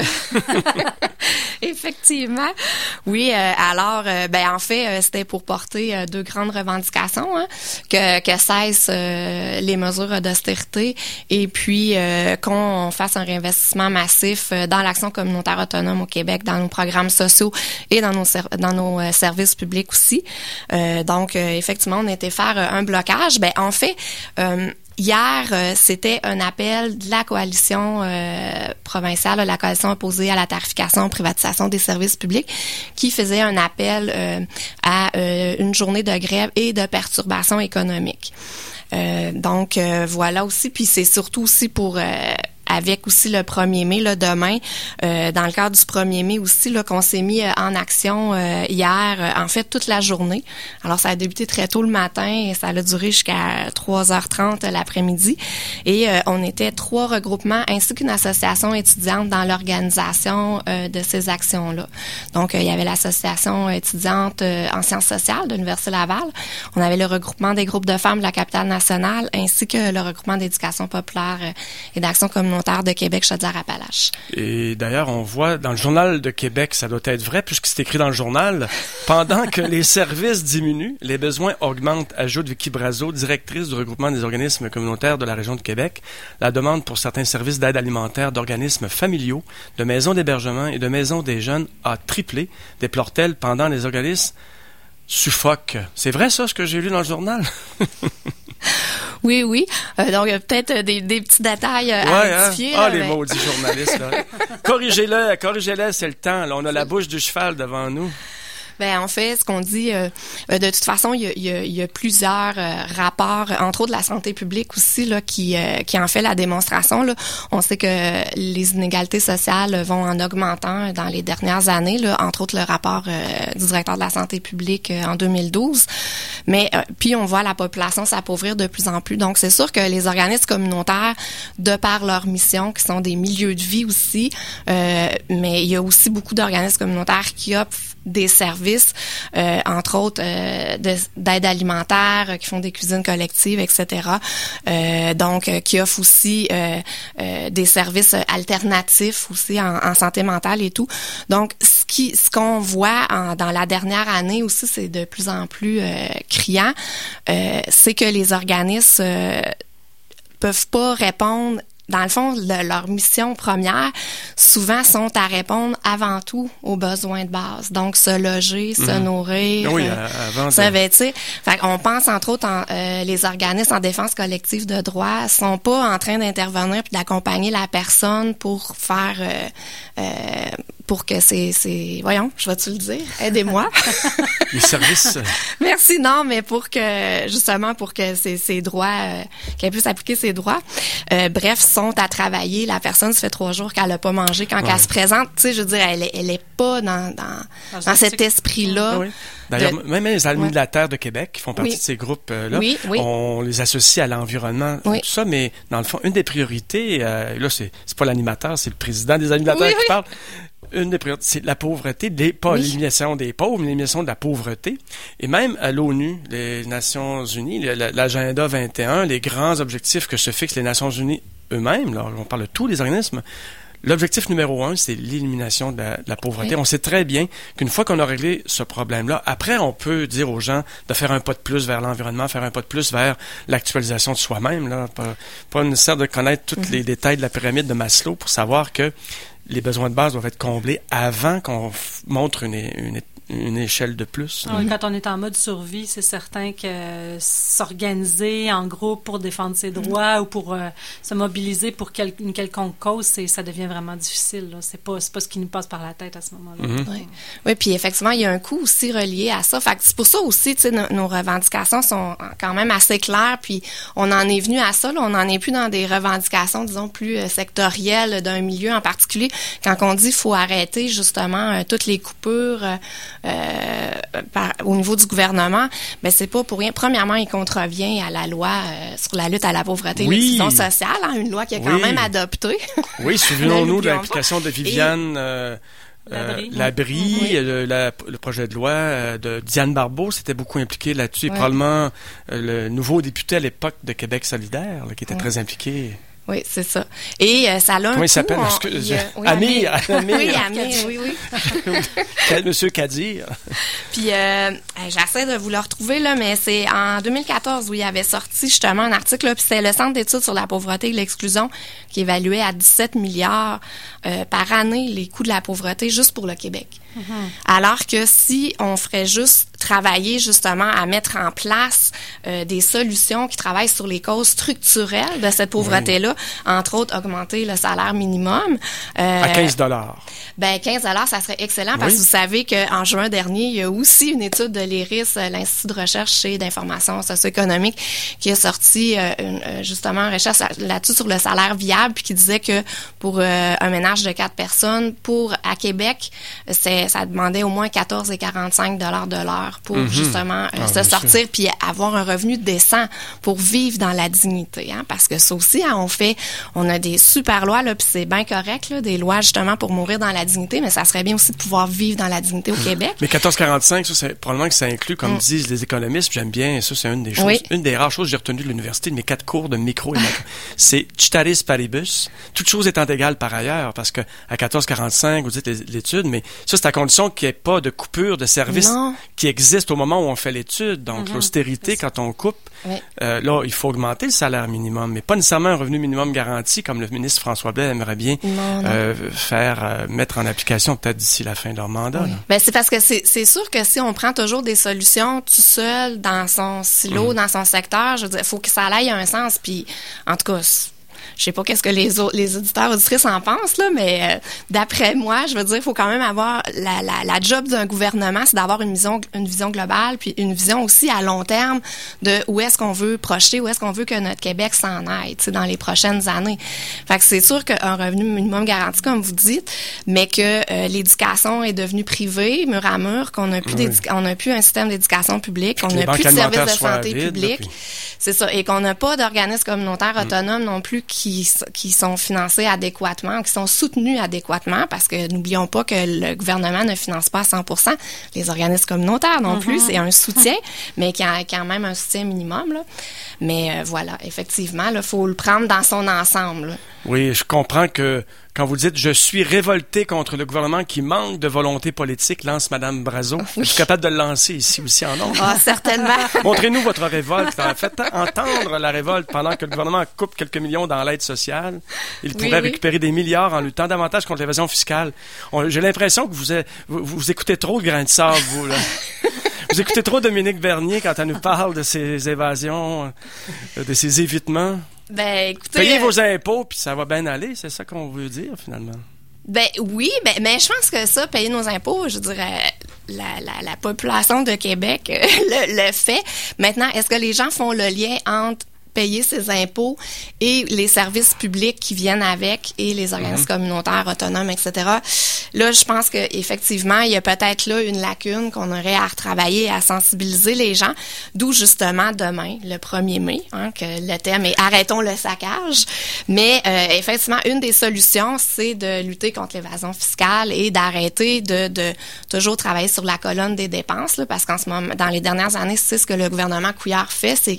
Effectivement. Oui, euh, alors, euh, ben en fait, euh, c'était pour porter euh, deux grandes revendications, hein, que, que cessent euh, les mesures d'austérité et puis euh, qu'on fasse un réinvestissement massif euh, dans l'action communautaire autonome au Québec, dans nos programmes sociaux et dans nos ser- dans nos euh, services publics aussi. Euh, donc, euh, effectivement, on était faire euh, un blocage. Ben en fait. Euh, Hier, euh, c'était un appel de la coalition euh, provinciale, la coalition opposée à la tarification, privatisation des services publics, qui faisait un appel euh, à euh, une journée de grève et de perturbation économique. Euh, donc, euh, voilà aussi. Puis c'est surtout aussi pour... Euh, avec aussi le premier mai, là, demain, euh, dans le cadre du premier mai aussi, là, qu'on s'est mis euh, en action euh, hier, euh, en fait, toute la journée. Alors, ça a débuté très tôt le matin et ça a duré jusqu'à trois heures trente l'après-midi. Et euh, on était trois regroupements ainsi qu'une association étudiante dans l'organisation euh, de ces actions-là. Donc, euh, il y avait l'association étudiante euh, en sciences sociales de l'Université Laval. On avait le regroupement des groupes de femmes de la capitale nationale ainsi que le regroupement d'éducation populaire euh, et d'action communautaire de Québec, Chaudière-Appalaches. Et d'ailleurs, on voit dans le Journal de Québec, ça doit être vrai, puisque c'est écrit dans le journal, pendant que les services diminuent, les besoins augmentent, ajoute Vicky Brazeau, directrice du regroupement des organismes communautaires de la région de Québec. La demande pour certains services d'aide alimentaire d'organismes familiaux, de maisons d'hébergement et de maisons des jeunes a triplé, déplore-t-elle, pendant les organismes suffoquent. C'est vrai ça, ce que j'ai lu dans le journal? Oui, oui. Euh, donc, peut-être des, des petits détails euh, ouais, à rectifier. Hein? Ah, là, les mais... maudits journalistes, là. Corrigez-le, corrigez-le, c'est le temps. Là, on a la bouche du cheval devant nous. Ben en fait, ce qu'on dit, euh, de toute façon, il y a, il y a, il y a plusieurs euh, rapports, entre autres de la santé publique aussi, là, qui euh, qui en fait la démonstration. Là. On sait que les inégalités sociales vont en augmentant dans les dernières années, là, entre autres le rapport euh, du directeur de la santé publique euh, en deux mille douze. Mais euh, puis on voit la population s'appauvrir de plus en plus. Donc c'est sûr que les organismes communautaires, de par leur mission, qui sont des milieux de vie aussi, euh, mais il y a aussi beaucoup d'organismes communautaires qui offrent des services, euh, entre autres euh, de, d'aide alimentaire, euh, qui font des cuisines collectives, et cetera. Euh, donc, euh, qui offrent aussi euh, euh, des services alternatifs aussi en, en santé mentale et tout. Donc, ce ce qui, ce qu'on voit en, dans la dernière année aussi, c'est de plus en plus euh, criant, euh, c'est que les organismes euh, peuvent pas répondre. Dans le fond, le, leur mission première, souvent, sont à répondre avant tout aux besoins de base. Donc, se loger, se mm-hmm. nourrir, oui, euh, avant se vêtir. Fait qu'on pense, entre autres, en, euh, les organismes en défense collective de droit sont pas en train d'intervenir puis d'accompagner la personne pour faire... Euh, euh, pour que c'est... c'est voyons, je vais-tu le dire? Aidez-moi. Les services... Merci, non, mais pour que, justement, pour que ces, ces droits, euh, qu'elle puisse appliquer ses droits, euh, bref, sont à travailler. La personne, ça fait trois jours qu'elle a pas mangé. Quand ouais. elle se présente, tu sais, je veux dire, elle, elle est pas dans, dans, dans, dans cet esprit-là. Oui. D'ailleurs, de... même les Amis ouais. de la Terre de Québec, qui font partie oui. de ces groupes-là, oui, oui. on les associe à l'environnement, oui. tout ça, mais dans le fond, une des priorités, euh, là, c'est, c'est pas l'animateur, c'est le président des Amis de la Terre oui, qui oui. parle. Une des priorités, c'est la pauvreté, les, pas oui. l'élimination des pauvres, mais l'élimination de la pauvreté. Et même à l'ONU, les Nations Unies, l'agenda vingt et un, les grands objectifs que se fixent les Nations Unies eux-mêmes, là, on parle de tous les organismes, l'objectif numéro un, c'est l'élimination de la, de la pauvreté. Oui. On sait très bien qu'une fois qu'on a réglé ce problème-là, après, on peut dire aux gens de faire un pas de plus vers l'environnement, faire un pas de plus vers l'actualisation de soi-même. Là. Pas, pas nécessaire de connaître tous mm-hmm. les détails de la pyramide de Maslow pour savoir que les besoins de base doivent être comblés avant qu'on f- montre une, une, une échelle de plus. Ah oui, quand on est en mode survie, c'est certain que s'organiser en groupe pour défendre ses droits mmh. ou pour euh, se mobiliser pour quel, une quelconque cause, c'est, ça devient vraiment difficile. Là. C'est pas, c'est pas ce qui nous passe par la tête à ce moment-là. Mmh. Oui. oui, puis effectivement, il y a un coût aussi relié à ça. Fait que c'est pour ça aussi, tu sais, nos, nos revendications sont quand même assez claires, puis on en est venu à ça. Là, on n'en est plus dans des revendications, disons, plus euh, sectorielles d'un milieu en particulier. Quand on dit qu'il faut arrêter justement euh, toutes les coupures euh, euh, par, au niveau du gouvernement, ben c'est pas pour rien. Premièrement, il contrevient à la loi euh, sur la lutte à la pauvreté oui. et l'exclusion sociale, hein, une loi qui est quand oui. même adoptée. Oui, souvenons-nous de l'implication de Viviane... Et... Euh, Euh, Labrie, oui. le, la, le projet de loi euh, de Diane Barbeau s'était beaucoup impliquée là-dessus. Oui. Et probablement euh, le nouveau député à l'époque de Québec solidaire, là, qui était oui. très impliqué. Oui, c'est ça. Et euh, ça a un Comment coup, il s'appelle? on, Excuse, il, euh, oui, Amir. Amir. Oui, Amir, oui, oui. Monsieur Kadir. Puis, euh, j'essaie de vous le retrouver, là, mais c'est en deux mille quatorze où il avait sorti justement un article, là, puis c'était le Centre d'études sur la pauvreté et l'exclusion qui évaluait à dix-sept milliards euh, par année les coûts de la pauvreté juste pour le Québec. Mm-hmm. Alors que si on ferait juste travailler justement à mettre en place euh, des solutions qui travaillent sur les causes structurelles de cette pauvreté-là, oui. entre autres augmenter le salaire minimum. Euh, à quinze dollars. Ben quinze dollars, ça serait excellent parce oui. que vous savez qu'en juin dernier, il y a aussi une étude de l'I R I S, l'Institut de recherche et d'information socio-économique, qui a sorti euh, une, justement une recherche là-dessus sur le salaire viable, puis qui disait que pour euh, un ménage de quatre personnes, pour à Québec, c'est ça demandait au moins quatorze et quarante-cinq dollars de l'heure pour mm-hmm. justement euh, ah, se sortir sûr. Puis avoir un revenu décent pour vivre dans la dignité. Hein, parce que ça aussi, hein, on fait, on a des super lois, là, puis c'est bien correct, là, des lois justement pour mourir dans la dignité, mais ça serait bien aussi de pouvoir vivre dans la dignité au Québec. Mais quatorze quarante-cinq, ça, c'est probablement que ça inclut, comme mm. disent les économistes, j'aime bien, ça, c'est une des choses, oui. une des rares choses que j'ai retenues de l'université, de mes quatre cours de micro et macro. C'est ceteris paribus, toute chose étant égale par ailleurs, parce que à quatorze quarante-cinq, vous dites l'étude, mais ça, c'est à condition qu'il n'y ait pas de coupure de services non. qui existe au moment où on fait l'étude. Donc, mm-hmm. l'austérité, quand on coupe, oui. euh, là, il faut augmenter le salaire minimum, mais pas nécessairement un revenu minimum garanti, comme le ministre François Blais aimerait bien non, non. Euh, faire, euh, mettre en application peut-être d'ici la fin de leur mandat. Oui. Ben, c'est parce que c'est, c'est sûr que si on prend toujours des solutions tout seul, dans son silo, mm. dans son secteur, je veux dire, il faut que ça aille à un sens, puis en tout cas... Je sais pas qu'est-ce que les autres, les auditeurs auditrices en pensent là, mais euh, d'après moi, je veux dire, il faut quand même avoir la, la, la job d'un gouvernement, c'est d'avoir une vision, une vision globale, puis une vision aussi à long terme de où est-ce qu'on veut projeter, où est-ce qu'on veut que notre Québec s'en aille, tu sais, dans les prochaines années. Fait que c'est sûr qu'un revenu minimum garanti, comme vous dites, mais que euh, l'éducation est devenue privée, mur à mur, qu'on n'a plus oui. on n'a plus un système d'éducation publique, qu'on n'a plus de services de santé vide, publique, puis... c'est ça, et qu'on n'a pas d'organismes communautaires mm. autonomes non plus qui Qui, qui sont financés adéquatement, qui sont soutenus adéquatement, parce que n'oublions pas que le gouvernement ne finance pas à cent pour cent les organismes communautaires non mm-hmm. plus, c'est un soutien, mais qui a quand même un soutien minimum. Là. Mais euh, voilà, effectivement, il faut le prendre dans son ensemble. Là. Oui, je comprends que quand vous dites « je suis révolté contre le gouvernement qui manque de volonté politique », lance Mme Brazeau. Oui. Je suis capable de le lancer ici aussi en ondes. Ah, certainement. Montrez-nous votre révolte. Faites entendre la révolte pendant que le gouvernement coupe quelques millions dans l'aide sociale. Il pourrait oui, oui. récupérer des milliards en luttant davantage contre l'évasion fiscale. On, j'ai l'impression que vous, êtes, vous, vous écoutez trop le grain de sable, vous, là. Vous écoutez trop Dominique Bernier quand elle nous parle de ses évasions, de ses évitements. Ben, écoutez... Payez euh... vos impôts, puis ça va bien aller, c'est ça qu'on veut dire, finalement. Ben oui, ben, mais je pense que ça, payer nos impôts, je dirais, la, la, la population de Québec le, le fait. Maintenant, est-ce que les gens font le lien entre payer ses impôts et les services publics qui viennent avec et les organismes mm-hmm. communautaires autonomes, et cetera. Là, je pense que effectivement, il y a peut-être là une lacune qu'on aurait à retravailler, à sensibiliser les gens, d'où justement demain, le premier mai, hein, que le thème est « Arrêtons le saccage ». Mais euh, effectivement, une des solutions, c'est de lutter contre l'évasion fiscale et d'arrêter de, de toujours travailler sur la colonne des dépenses, là, parce qu'en ce moment, dans les dernières années, c'est ce que le gouvernement Couillard fait, c'est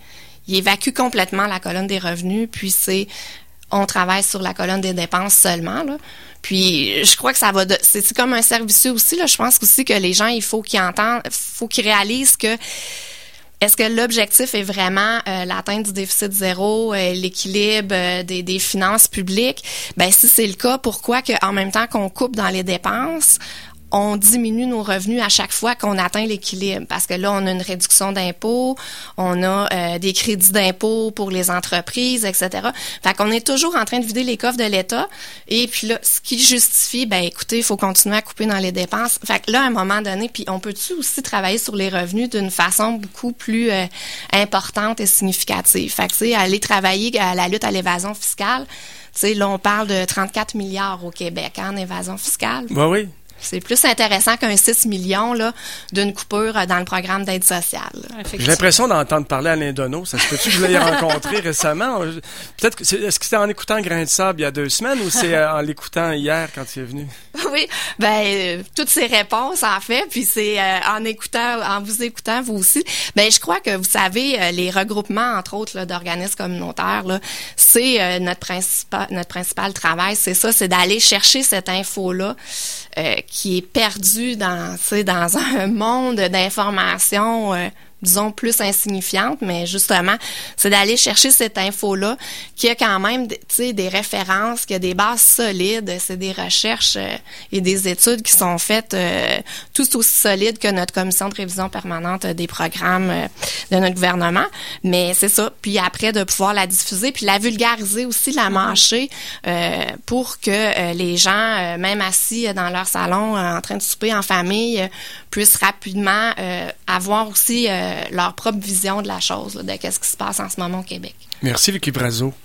il évacue complètement la colonne des revenus, puis c'est on travaille sur la colonne des dépenses seulement, là. Puis je crois que ça va de, c'est, c'est comme un cercle vicieux aussi, là. Je pense aussi que les gens, il faut qu'ils entendent, faut qu'ils réalisent que est-ce que l'objectif est vraiment euh, l'atteinte du déficit zéro, euh, l'équilibre euh, des, des finances publiques? Ben si c'est le cas, pourquoi qu'en même temps qu'on coupe dans les dépenses, on diminue nos revenus à chaque fois qu'on atteint l'équilibre? Parce que là, on a une réduction d'impôts, on a euh, des crédits d'impôts pour les entreprises, et cetera. Fait qu'on est toujours en train de vider les coffres de l'État. Et puis là, ce qui justifie, ben écoutez, il faut continuer à couper dans les dépenses. Fait que là, à un moment donné, puis on peut-tu aussi travailler sur les revenus d'une façon beaucoup plus euh, importante et significative? Fait que, tu sais, aller travailler à la lutte à l'évasion fiscale, tu sais, là, on parle de trente-quatre milliards au Québec, hein, en évasion fiscale. Ben oui. C'est plus intéressant qu'un six millions là, d'une coupure dans le programme d'aide sociale. J'ai l'impression d'entendre parler Alain Deneau. Ça se peut-tu que vous l'ayez rencontré récemment? Peut-être que c'est, est-ce que c'était en écoutant Grain de sable il y a deux semaines ou c'est en l'écoutant hier quand il est venu? Oui, ben euh, toutes ces réponses en fait, puis c'est euh, en écoutant, en vous écoutant vous aussi. Ben je crois que vous savez euh, les regroupements entre autres là, d'organismes communautaires là, c'est euh, notre principal notre principal travail, c'est ça, c'est d'aller chercher cette info là. Euh, qui est perdu dans, tu sais, dans un monde d'informations, euh, disons, plus insignifiantes, mais justement, c'est d'aller chercher cette info-là, qui a quand même, tu sais, des références, qui a des bases solides, c'est des recherches euh, et des études qui sont faites euh, tout aussi solides que notre commission de révision permanente des programmes euh, de notre gouvernement, mais c'est ça. Puis après, de pouvoir la diffuser, puis la vulgariser aussi, la mâcher, euh, pour que euh, les gens, euh, même assis dans leur salon, euh, en train de souper en famille, euh, puissent rapidement euh, avoir aussi euh, leur propre vision de la chose, là, de qu'est-ce qui se passe en ce moment au Québec. Merci, Vicky Brazeau.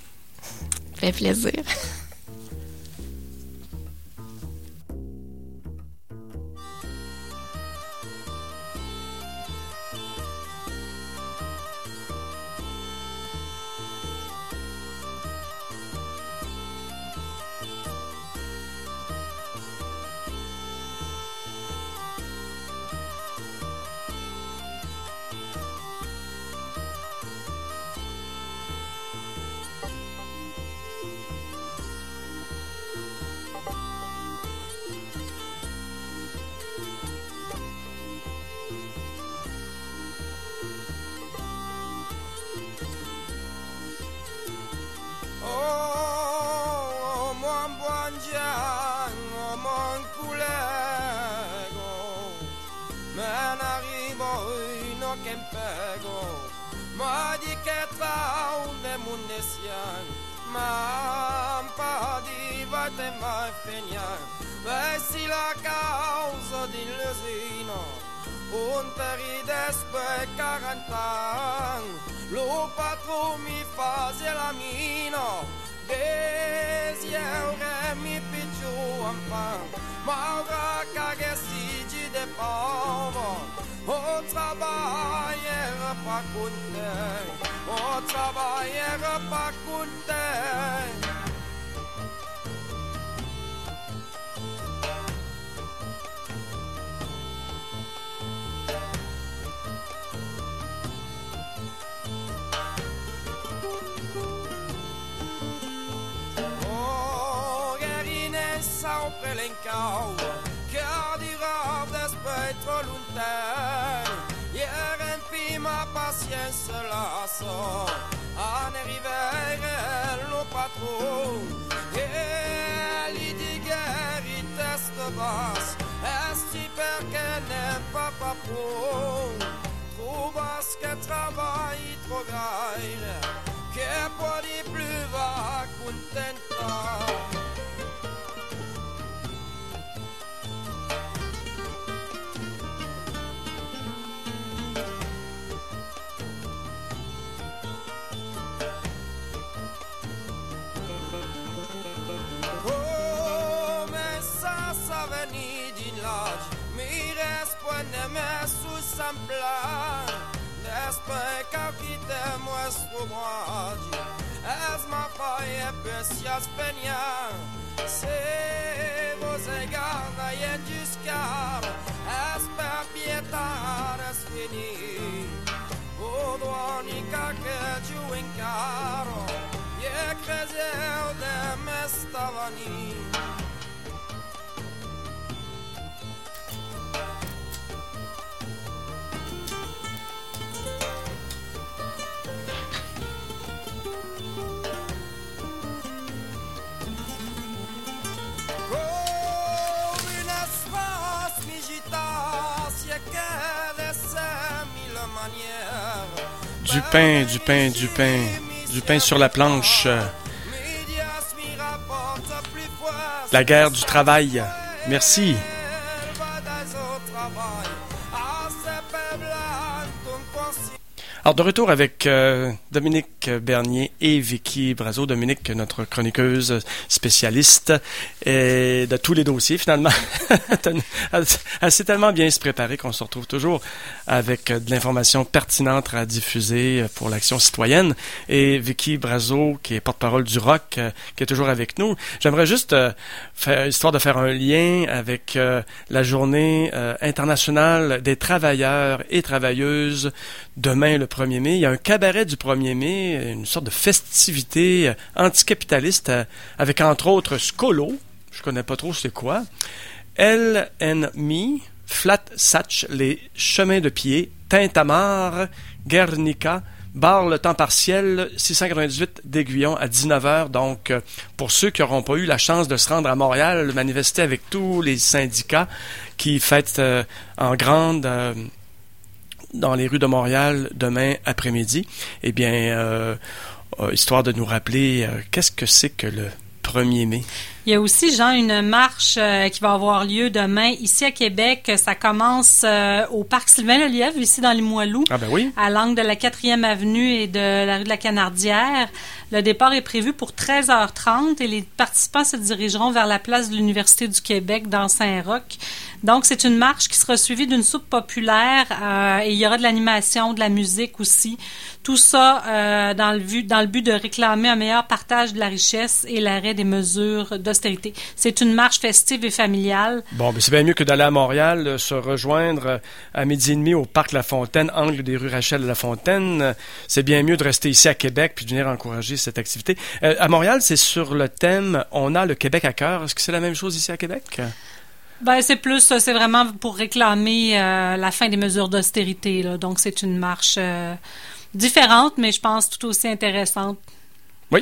Ça fait plaisir. Vesti la causa di Lesino, un perides per quarant'anni, lo patron mi faisait la mino, des eure mi picciu enfant, malgré qu'agessi de pauvre, au travail era pas content, au travail era pas content. prelencau che dirò despetro lontano ieri in ma pazienza la so a ne arrivare lo patron e li digeri testa basse esti perché ne fa pas pro truvas che travail trop gaire che può di più va contenta. Despre că chite muestru moagi Es ma fai e pesias penia Se vos egarda e giuscar Es per pietare es fini O doanica che giù in caro E crezeu de me stavani Du pain, du pain, du pain, du pain sur la planche. La guerre du travail. Merci. Alors, de retour avec euh, Dominique Bernier et Vicky Brazeau. Dominique, notre chroniqueuse spécialiste et de tous les dossiers, finalement. Elle s'est tellement bien se préparer qu'on se retrouve toujours avec de l'information pertinente à diffuser pour l'Action citoyenne. Et Vicky Brazeau, qui est porte-parole du rock, euh, qui est toujours avec nous. J'aimerais juste, euh, faire, histoire de faire un lien avec euh, la journée euh, internationale des travailleurs et travailleuses demain, le premier mai. Il y a un cabaret du premier mai, une sorte de festivité anticapitaliste avec entre autres Scolo, je connais pas trop c'est quoi, L and Me, Flat Satch, les chemins de pied, Tintamarre, Guernica, Bar le temps partiel, six cent quatre-vingt-dix-huit d'Aiguillon à dix-neuf heures. Donc, pour ceux qui n'auront pas eu la chance de se rendre à Montréal, manifester avec tous les syndicats qui fêtent euh, en grande... Euh, dans les rues de Montréal demain après-midi, eh bien, euh, euh, histoire de nous rappeler euh, qu'est-ce que c'est que le premier mai. Il y a aussi, Jean, une marche euh, qui va avoir lieu demain ici à Québec. Ça commence euh, au parc Sylvain-Lelièvre, ici dans Limoilou, ah ben oui. à l'angle de la quatrième avenue et de la rue de la Canardière. Le départ est prévu pour treize heures trente et les participants se dirigeront vers la place de l'Université du Québec dans Saint-Roch. Donc, c'est une marche qui sera suivie d'une soupe populaire euh, et il y aura de l'animation, de la musique aussi. Tout ça euh, dans, le but, dans le but de réclamer un meilleur partage de la richesse et l'arrêt des mesures d'austérité. C'est une marche festive et familiale. Bon, mais c'est bien mieux que d'aller à Montréal, euh, se rejoindre euh, à midi et demi au parc La Fontaine, angle des rues Rachel et La Fontaine. Euh, c'est bien mieux de rester ici à Québec puis de venir encourager cette activité. Euh, à Montréal, c'est sur le thème « On a le Québec à cœur ». Est-ce que c'est la même chose ici à Québec? Ben, c'est plus, c'est vraiment pour réclamer euh, la fin des mesures d'austérité, là. Donc, c'est une marche euh, différente, mais je pense tout aussi intéressante. Oui.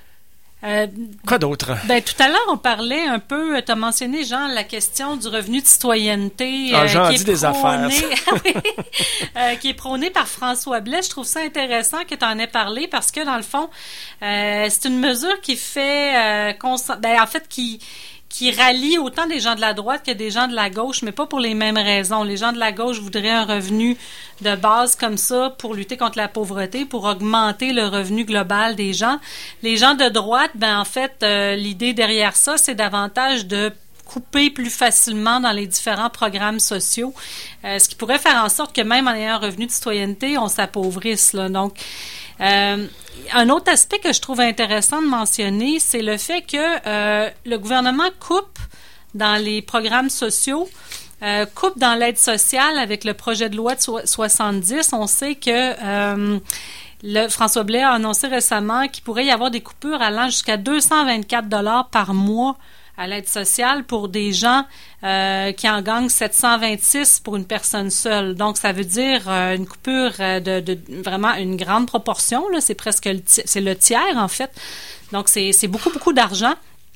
Euh, Quoi d'autre? Ben, tout à l'heure, on parlait un peu, tu as mentionné, Jean, la question du revenu de citoyenneté. Ah, euh, Jean qui dit est des affaires. oui, euh, qui est prôné par François Blais. Je trouve ça intéressant que tu en aies parlé parce que, dans le fond, euh, c'est une mesure qui fait, euh, cons- ben, en fait, qui... qui rallie autant des gens de la droite que des gens de la gauche, mais pas pour les mêmes raisons. Les gens de la gauche voudraient un revenu de base comme ça pour lutter contre la pauvreté, pour augmenter le revenu global des gens. Les gens de droite, ben en fait, euh, l'idée derrière ça, c'est davantage de couper plus facilement dans les différents programmes sociaux, euh, ce qui pourrait faire en sorte que même en ayant un revenu de citoyenneté, on s'appauvrisse, là. Donc, Euh, un autre aspect que je trouve intéressant de mentionner, c'est le fait que euh, le gouvernement coupe dans les programmes sociaux, euh, coupe dans l'aide sociale avec le projet de loi de so- soixante-dix. On sait que euh, le, François Blais a annoncé récemment qu'il pourrait y avoir des coupures allant jusqu'à deux cent vingt-quatre dollars par mois à l'aide sociale pour des gens euh, qui en gagnent sept cent vingt-six pour une personne seule. Donc, ça veut dire euh, une coupure euh, de, de vraiment une grande proportion. Là, c'est presque le, c'est le tiers, en fait. Donc, c'est, c'est beaucoup, beaucoup d'argent.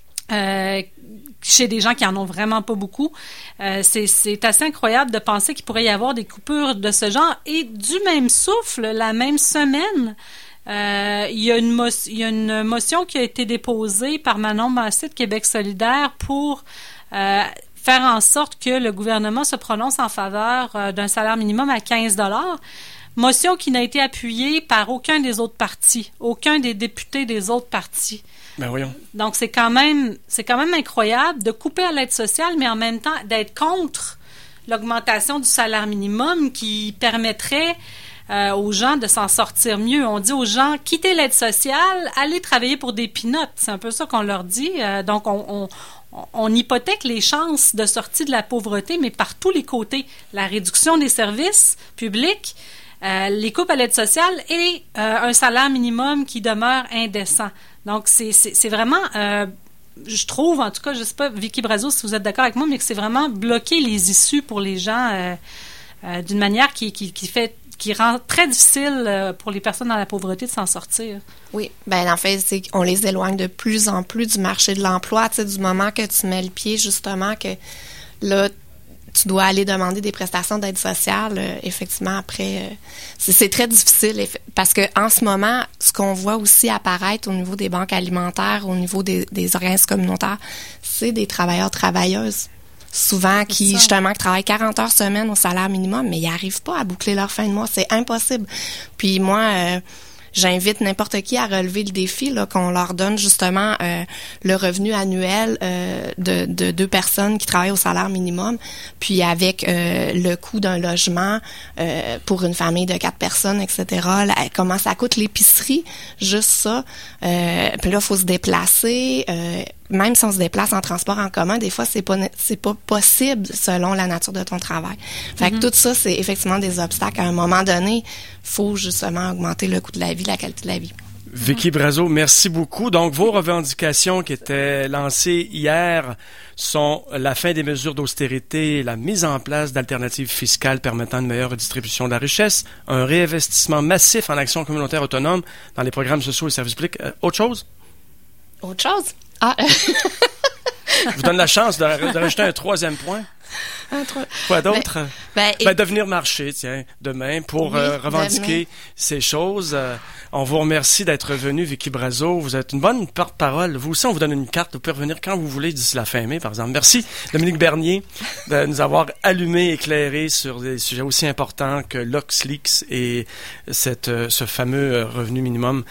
Euh, chez des gens qui en ont vraiment pas beaucoup. Euh, c'est, c'est assez incroyable de penser qu'il pourrait y avoir des coupures de ce genre. Et du même souffle, la même semaine, euh, il y a une mo- il y a une motion qui a été déposée par Manon Massé de Québec solidaire pour euh, faire en sorte que le gouvernement se prononce en faveur euh, d'un salaire minimum à quinze dollars. Motion qui n'a été appuyée par aucun des autres partis, aucun des députés des autres partis. Ben voyons. Donc, c'est quand même, c'est quand même incroyable de couper à l'aide sociale, mais en même temps d'être contre l'augmentation du salaire minimum qui permettrait euh, aux gens de s'en sortir mieux. On dit aux gens, quittez l'aide sociale, allez travailler pour des peanuts. C'est un peu ça qu'on leur dit. Euh, donc, on, on, on hypothèque les chances de sortie de la pauvreté, mais par tous les côtés. La réduction des services publics, euh, les coupes à l'aide sociale et euh, un salaire minimum qui demeure indécent. Donc, c'est, c'est, c'est vraiment, euh, je trouve, en tout cas, je ne sais pas, Vicky Brazeau, si vous êtes d'accord avec moi, mais que c'est vraiment bloquer les issues pour les gens euh, euh, d'une manière qui, qui, qui fait, qui rend très difficile euh, pour les personnes dans la pauvreté de s'en sortir. Oui, ben en fait, c'est qu'on les éloigne de plus en plus du marché de l'emploi, tu sais, du moment que tu mets le pied, justement, que là, tu dois aller demander des prestations d'aide sociale, euh, effectivement, après, euh, c'est, c'est très difficile parce que en ce moment, ce qu'on voit aussi apparaître au niveau des banques alimentaires, au niveau des, des organismes communautaires, c'est des travailleurs, travailleuses, souvent qui, justement, qui travaillent quarante heures semaine au salaire minimum, mais ils n'arrivent pas à boucler leur fin de mois, c'est impossible. Puis moi, euh, j'invite n'importe qui à relever le défi, là, qu'on leur donne justement euh, le revenu annuel euh, de, de deux personnes qui travaillent au salaire minimum, puis avec euh, le coût d'un logement euh, pour une famille de quatre personnes, et cetera. Là, comment ça coûte l'épicerie, juste ça. Euh, puis là, il faut se déplacer. Euh, même si on se déplace en transport en commun, des fois, c'est pas c'est pas possible selon la nature de ton travail. Fait mm-hmm. que tout ça, c'est effectivement des obstacles. À un moment donné, faut justement augmenter le coût de la vie, la qualité de la vie. Vicky Brazeau, merci beaucoup. Donc, vos revendications qui étaient lancées hier sont la fin des mesures d'austérité, la mise en place d'alternatives fiscales permettant une meilleure redistribution de la richesse, un réinvestissement massif en actions communautaires autonomes dans les programmes sociaux et services publics. Euh, autre chose? Autre chose? Ah! Je vous donne la chance de, de rajouter un troisième point. Un trois... Quoi d'autre? Ben, ben, ben, devenir marché, tiens, demain, pour oui, euh, revendiquer demain. Ces choses. Euh, on vous remercie d'être venu, Vicky Brazeau. Vous êtes une bonne porte-parole. Vous aussi, on vous donne une carte. Vous pouvez revenir quand vous voulez d'ici la fin mai, par exemple. Merci, Dominique Bernier, de nous avoir allumé, éclairé sur des sujets aussi importants que LuxLeaks et cette, euh, ce fameux euh, revenu minimum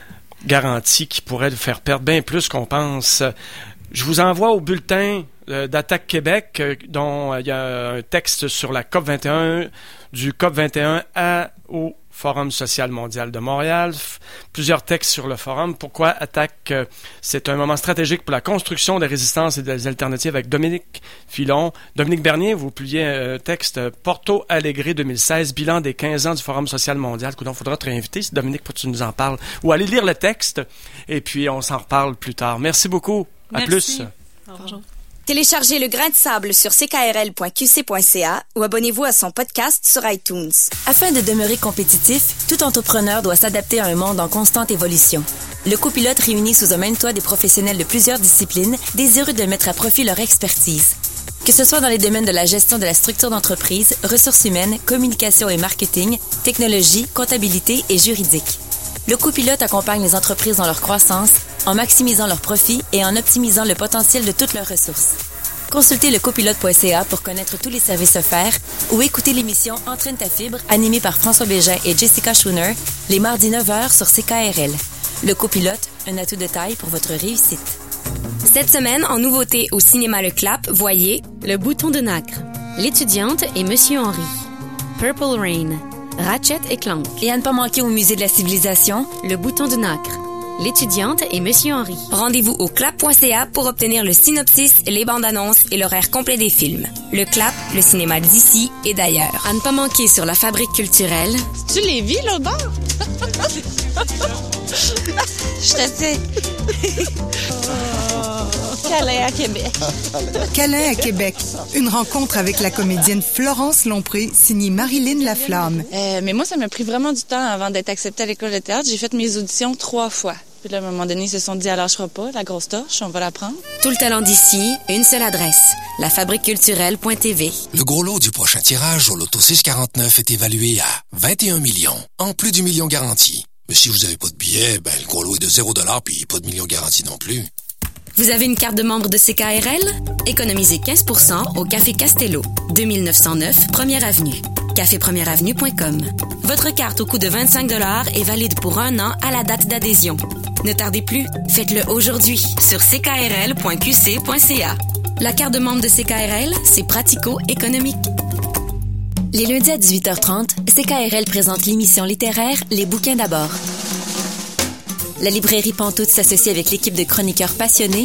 garanti qui pourrait nous faire perdre bien plus qu'on pense. Je vous envoie au bulletin euh, d'Attaque Québec, euh, dont il euh, y a un texte sur la COP vingt et un, du COP vingt et un à, au Forum social mondial de Montréal. F- plusieurs textes sur le forum. Pourquoi Attaque? Euh, c'est un moment stratégique pour la construction des résistances et des alternatives avec Dominique Filon. Dominique Bernier, vous publiez un texte euh, Porto Alegre deux mille seize, bilan des quinze ans du Forum social mondial. Donc, il faudra te réinviter, si Dominique, pour que tu nous en parles. Ou aller lire le texte, et puis on s'en reparle plus tard. Merci beaucoup. À Merci. plus. Au revoir. Téléchargez Le Grain de Sable sur c k r l point q c point c a ou abonnez-vous à son podcast sur iTunes. Afin de demeurer compétitif, tout entrepreneur doit s'adapter à un monde en constante évolution. Le copilote réunit sous un même toit des professionnels de plusieurs disciplines, désireux de mettre à profit leur expertise. Que ce soit dans les domaines de la gestion de la structure d'entreprise, ressources humaines, communication et marketing, technologie, comptabilité et juridique. Le copilote accompagne les entreprises dans leur croissance en maximisant leurs profits et en optimisant le potentiel de toutes leurs ressources. Consultez le copilote point c a pour connaître tous les services offerts ou écoutez l'émission Entraîne ta fibre animée par François Bégin et Jessica Schooner les mardis neuf heures sur C K R L. Le copilote, un atout de taille pour votre réussite. Cette semaine, en nouveauté au cinéma Le Clap, voyez Le Bouton de Nacre, L'étudiante et Monsieur Henri, Purple Rain, Ratchet et Clank. Et à ne pas manquer au Musée de la Civilisation, Le Bouton de Nacre, L'étudiante et Monsieur Henri. Rendez-vous au clap point c a pour obtenir le synopsis, les bandes annonces et l'horaire complet des films. Le Clap, le cinéma d'ici et d'ailleurs. À ne pas manquer sur la Fabrique culturelle. Tu les vis, l'autre bord? Je te sais. Câlin à Québec. Câlin à Québec. Une rencontre avec la comédienne Florence Lompré, signée Marilyn Laflamme. Euh, mais moi, ça m'a pris vraiment du temps avant d'être acceptée à l'école de théâtre. J'ai fait mes auditions trois fois. Puis là, à un moment donné, ils se sont dit, elle lâchera pas, la grosse torche, on va la prendre. Tout le talent d'ici, une seule adresse, la fabrique culturelle point t v. Le gros lot du prochain tirage au loto six quarante-neuf est évalué à vingt et un millions, en plus du million garanti. Mais si vous n'avez pas de billet, ben le gros lot est de zéro dollar puis pas de million garanti non plus. Vous avez une carte de membre de C K R L? Économisez quinze pour cent au Café Castello, deux mille neuf cent neuf Première Avenue. café première avenue point com. Votre carte au coût de vingt-cinq dollars est valide pour un an à la date d'adhésion. Ne tardez plus, faites-le aujourd'hui sur c k r l point q c point c a. La carte de membre de C K R L, c'est pratico-économique. Les lundis à dix-huit heures trente, C K R L présente l'émission littéraire Les bouquins d'abord. La librairie Pantoute s'associe avec l'équipe de chroniqueurs passionnés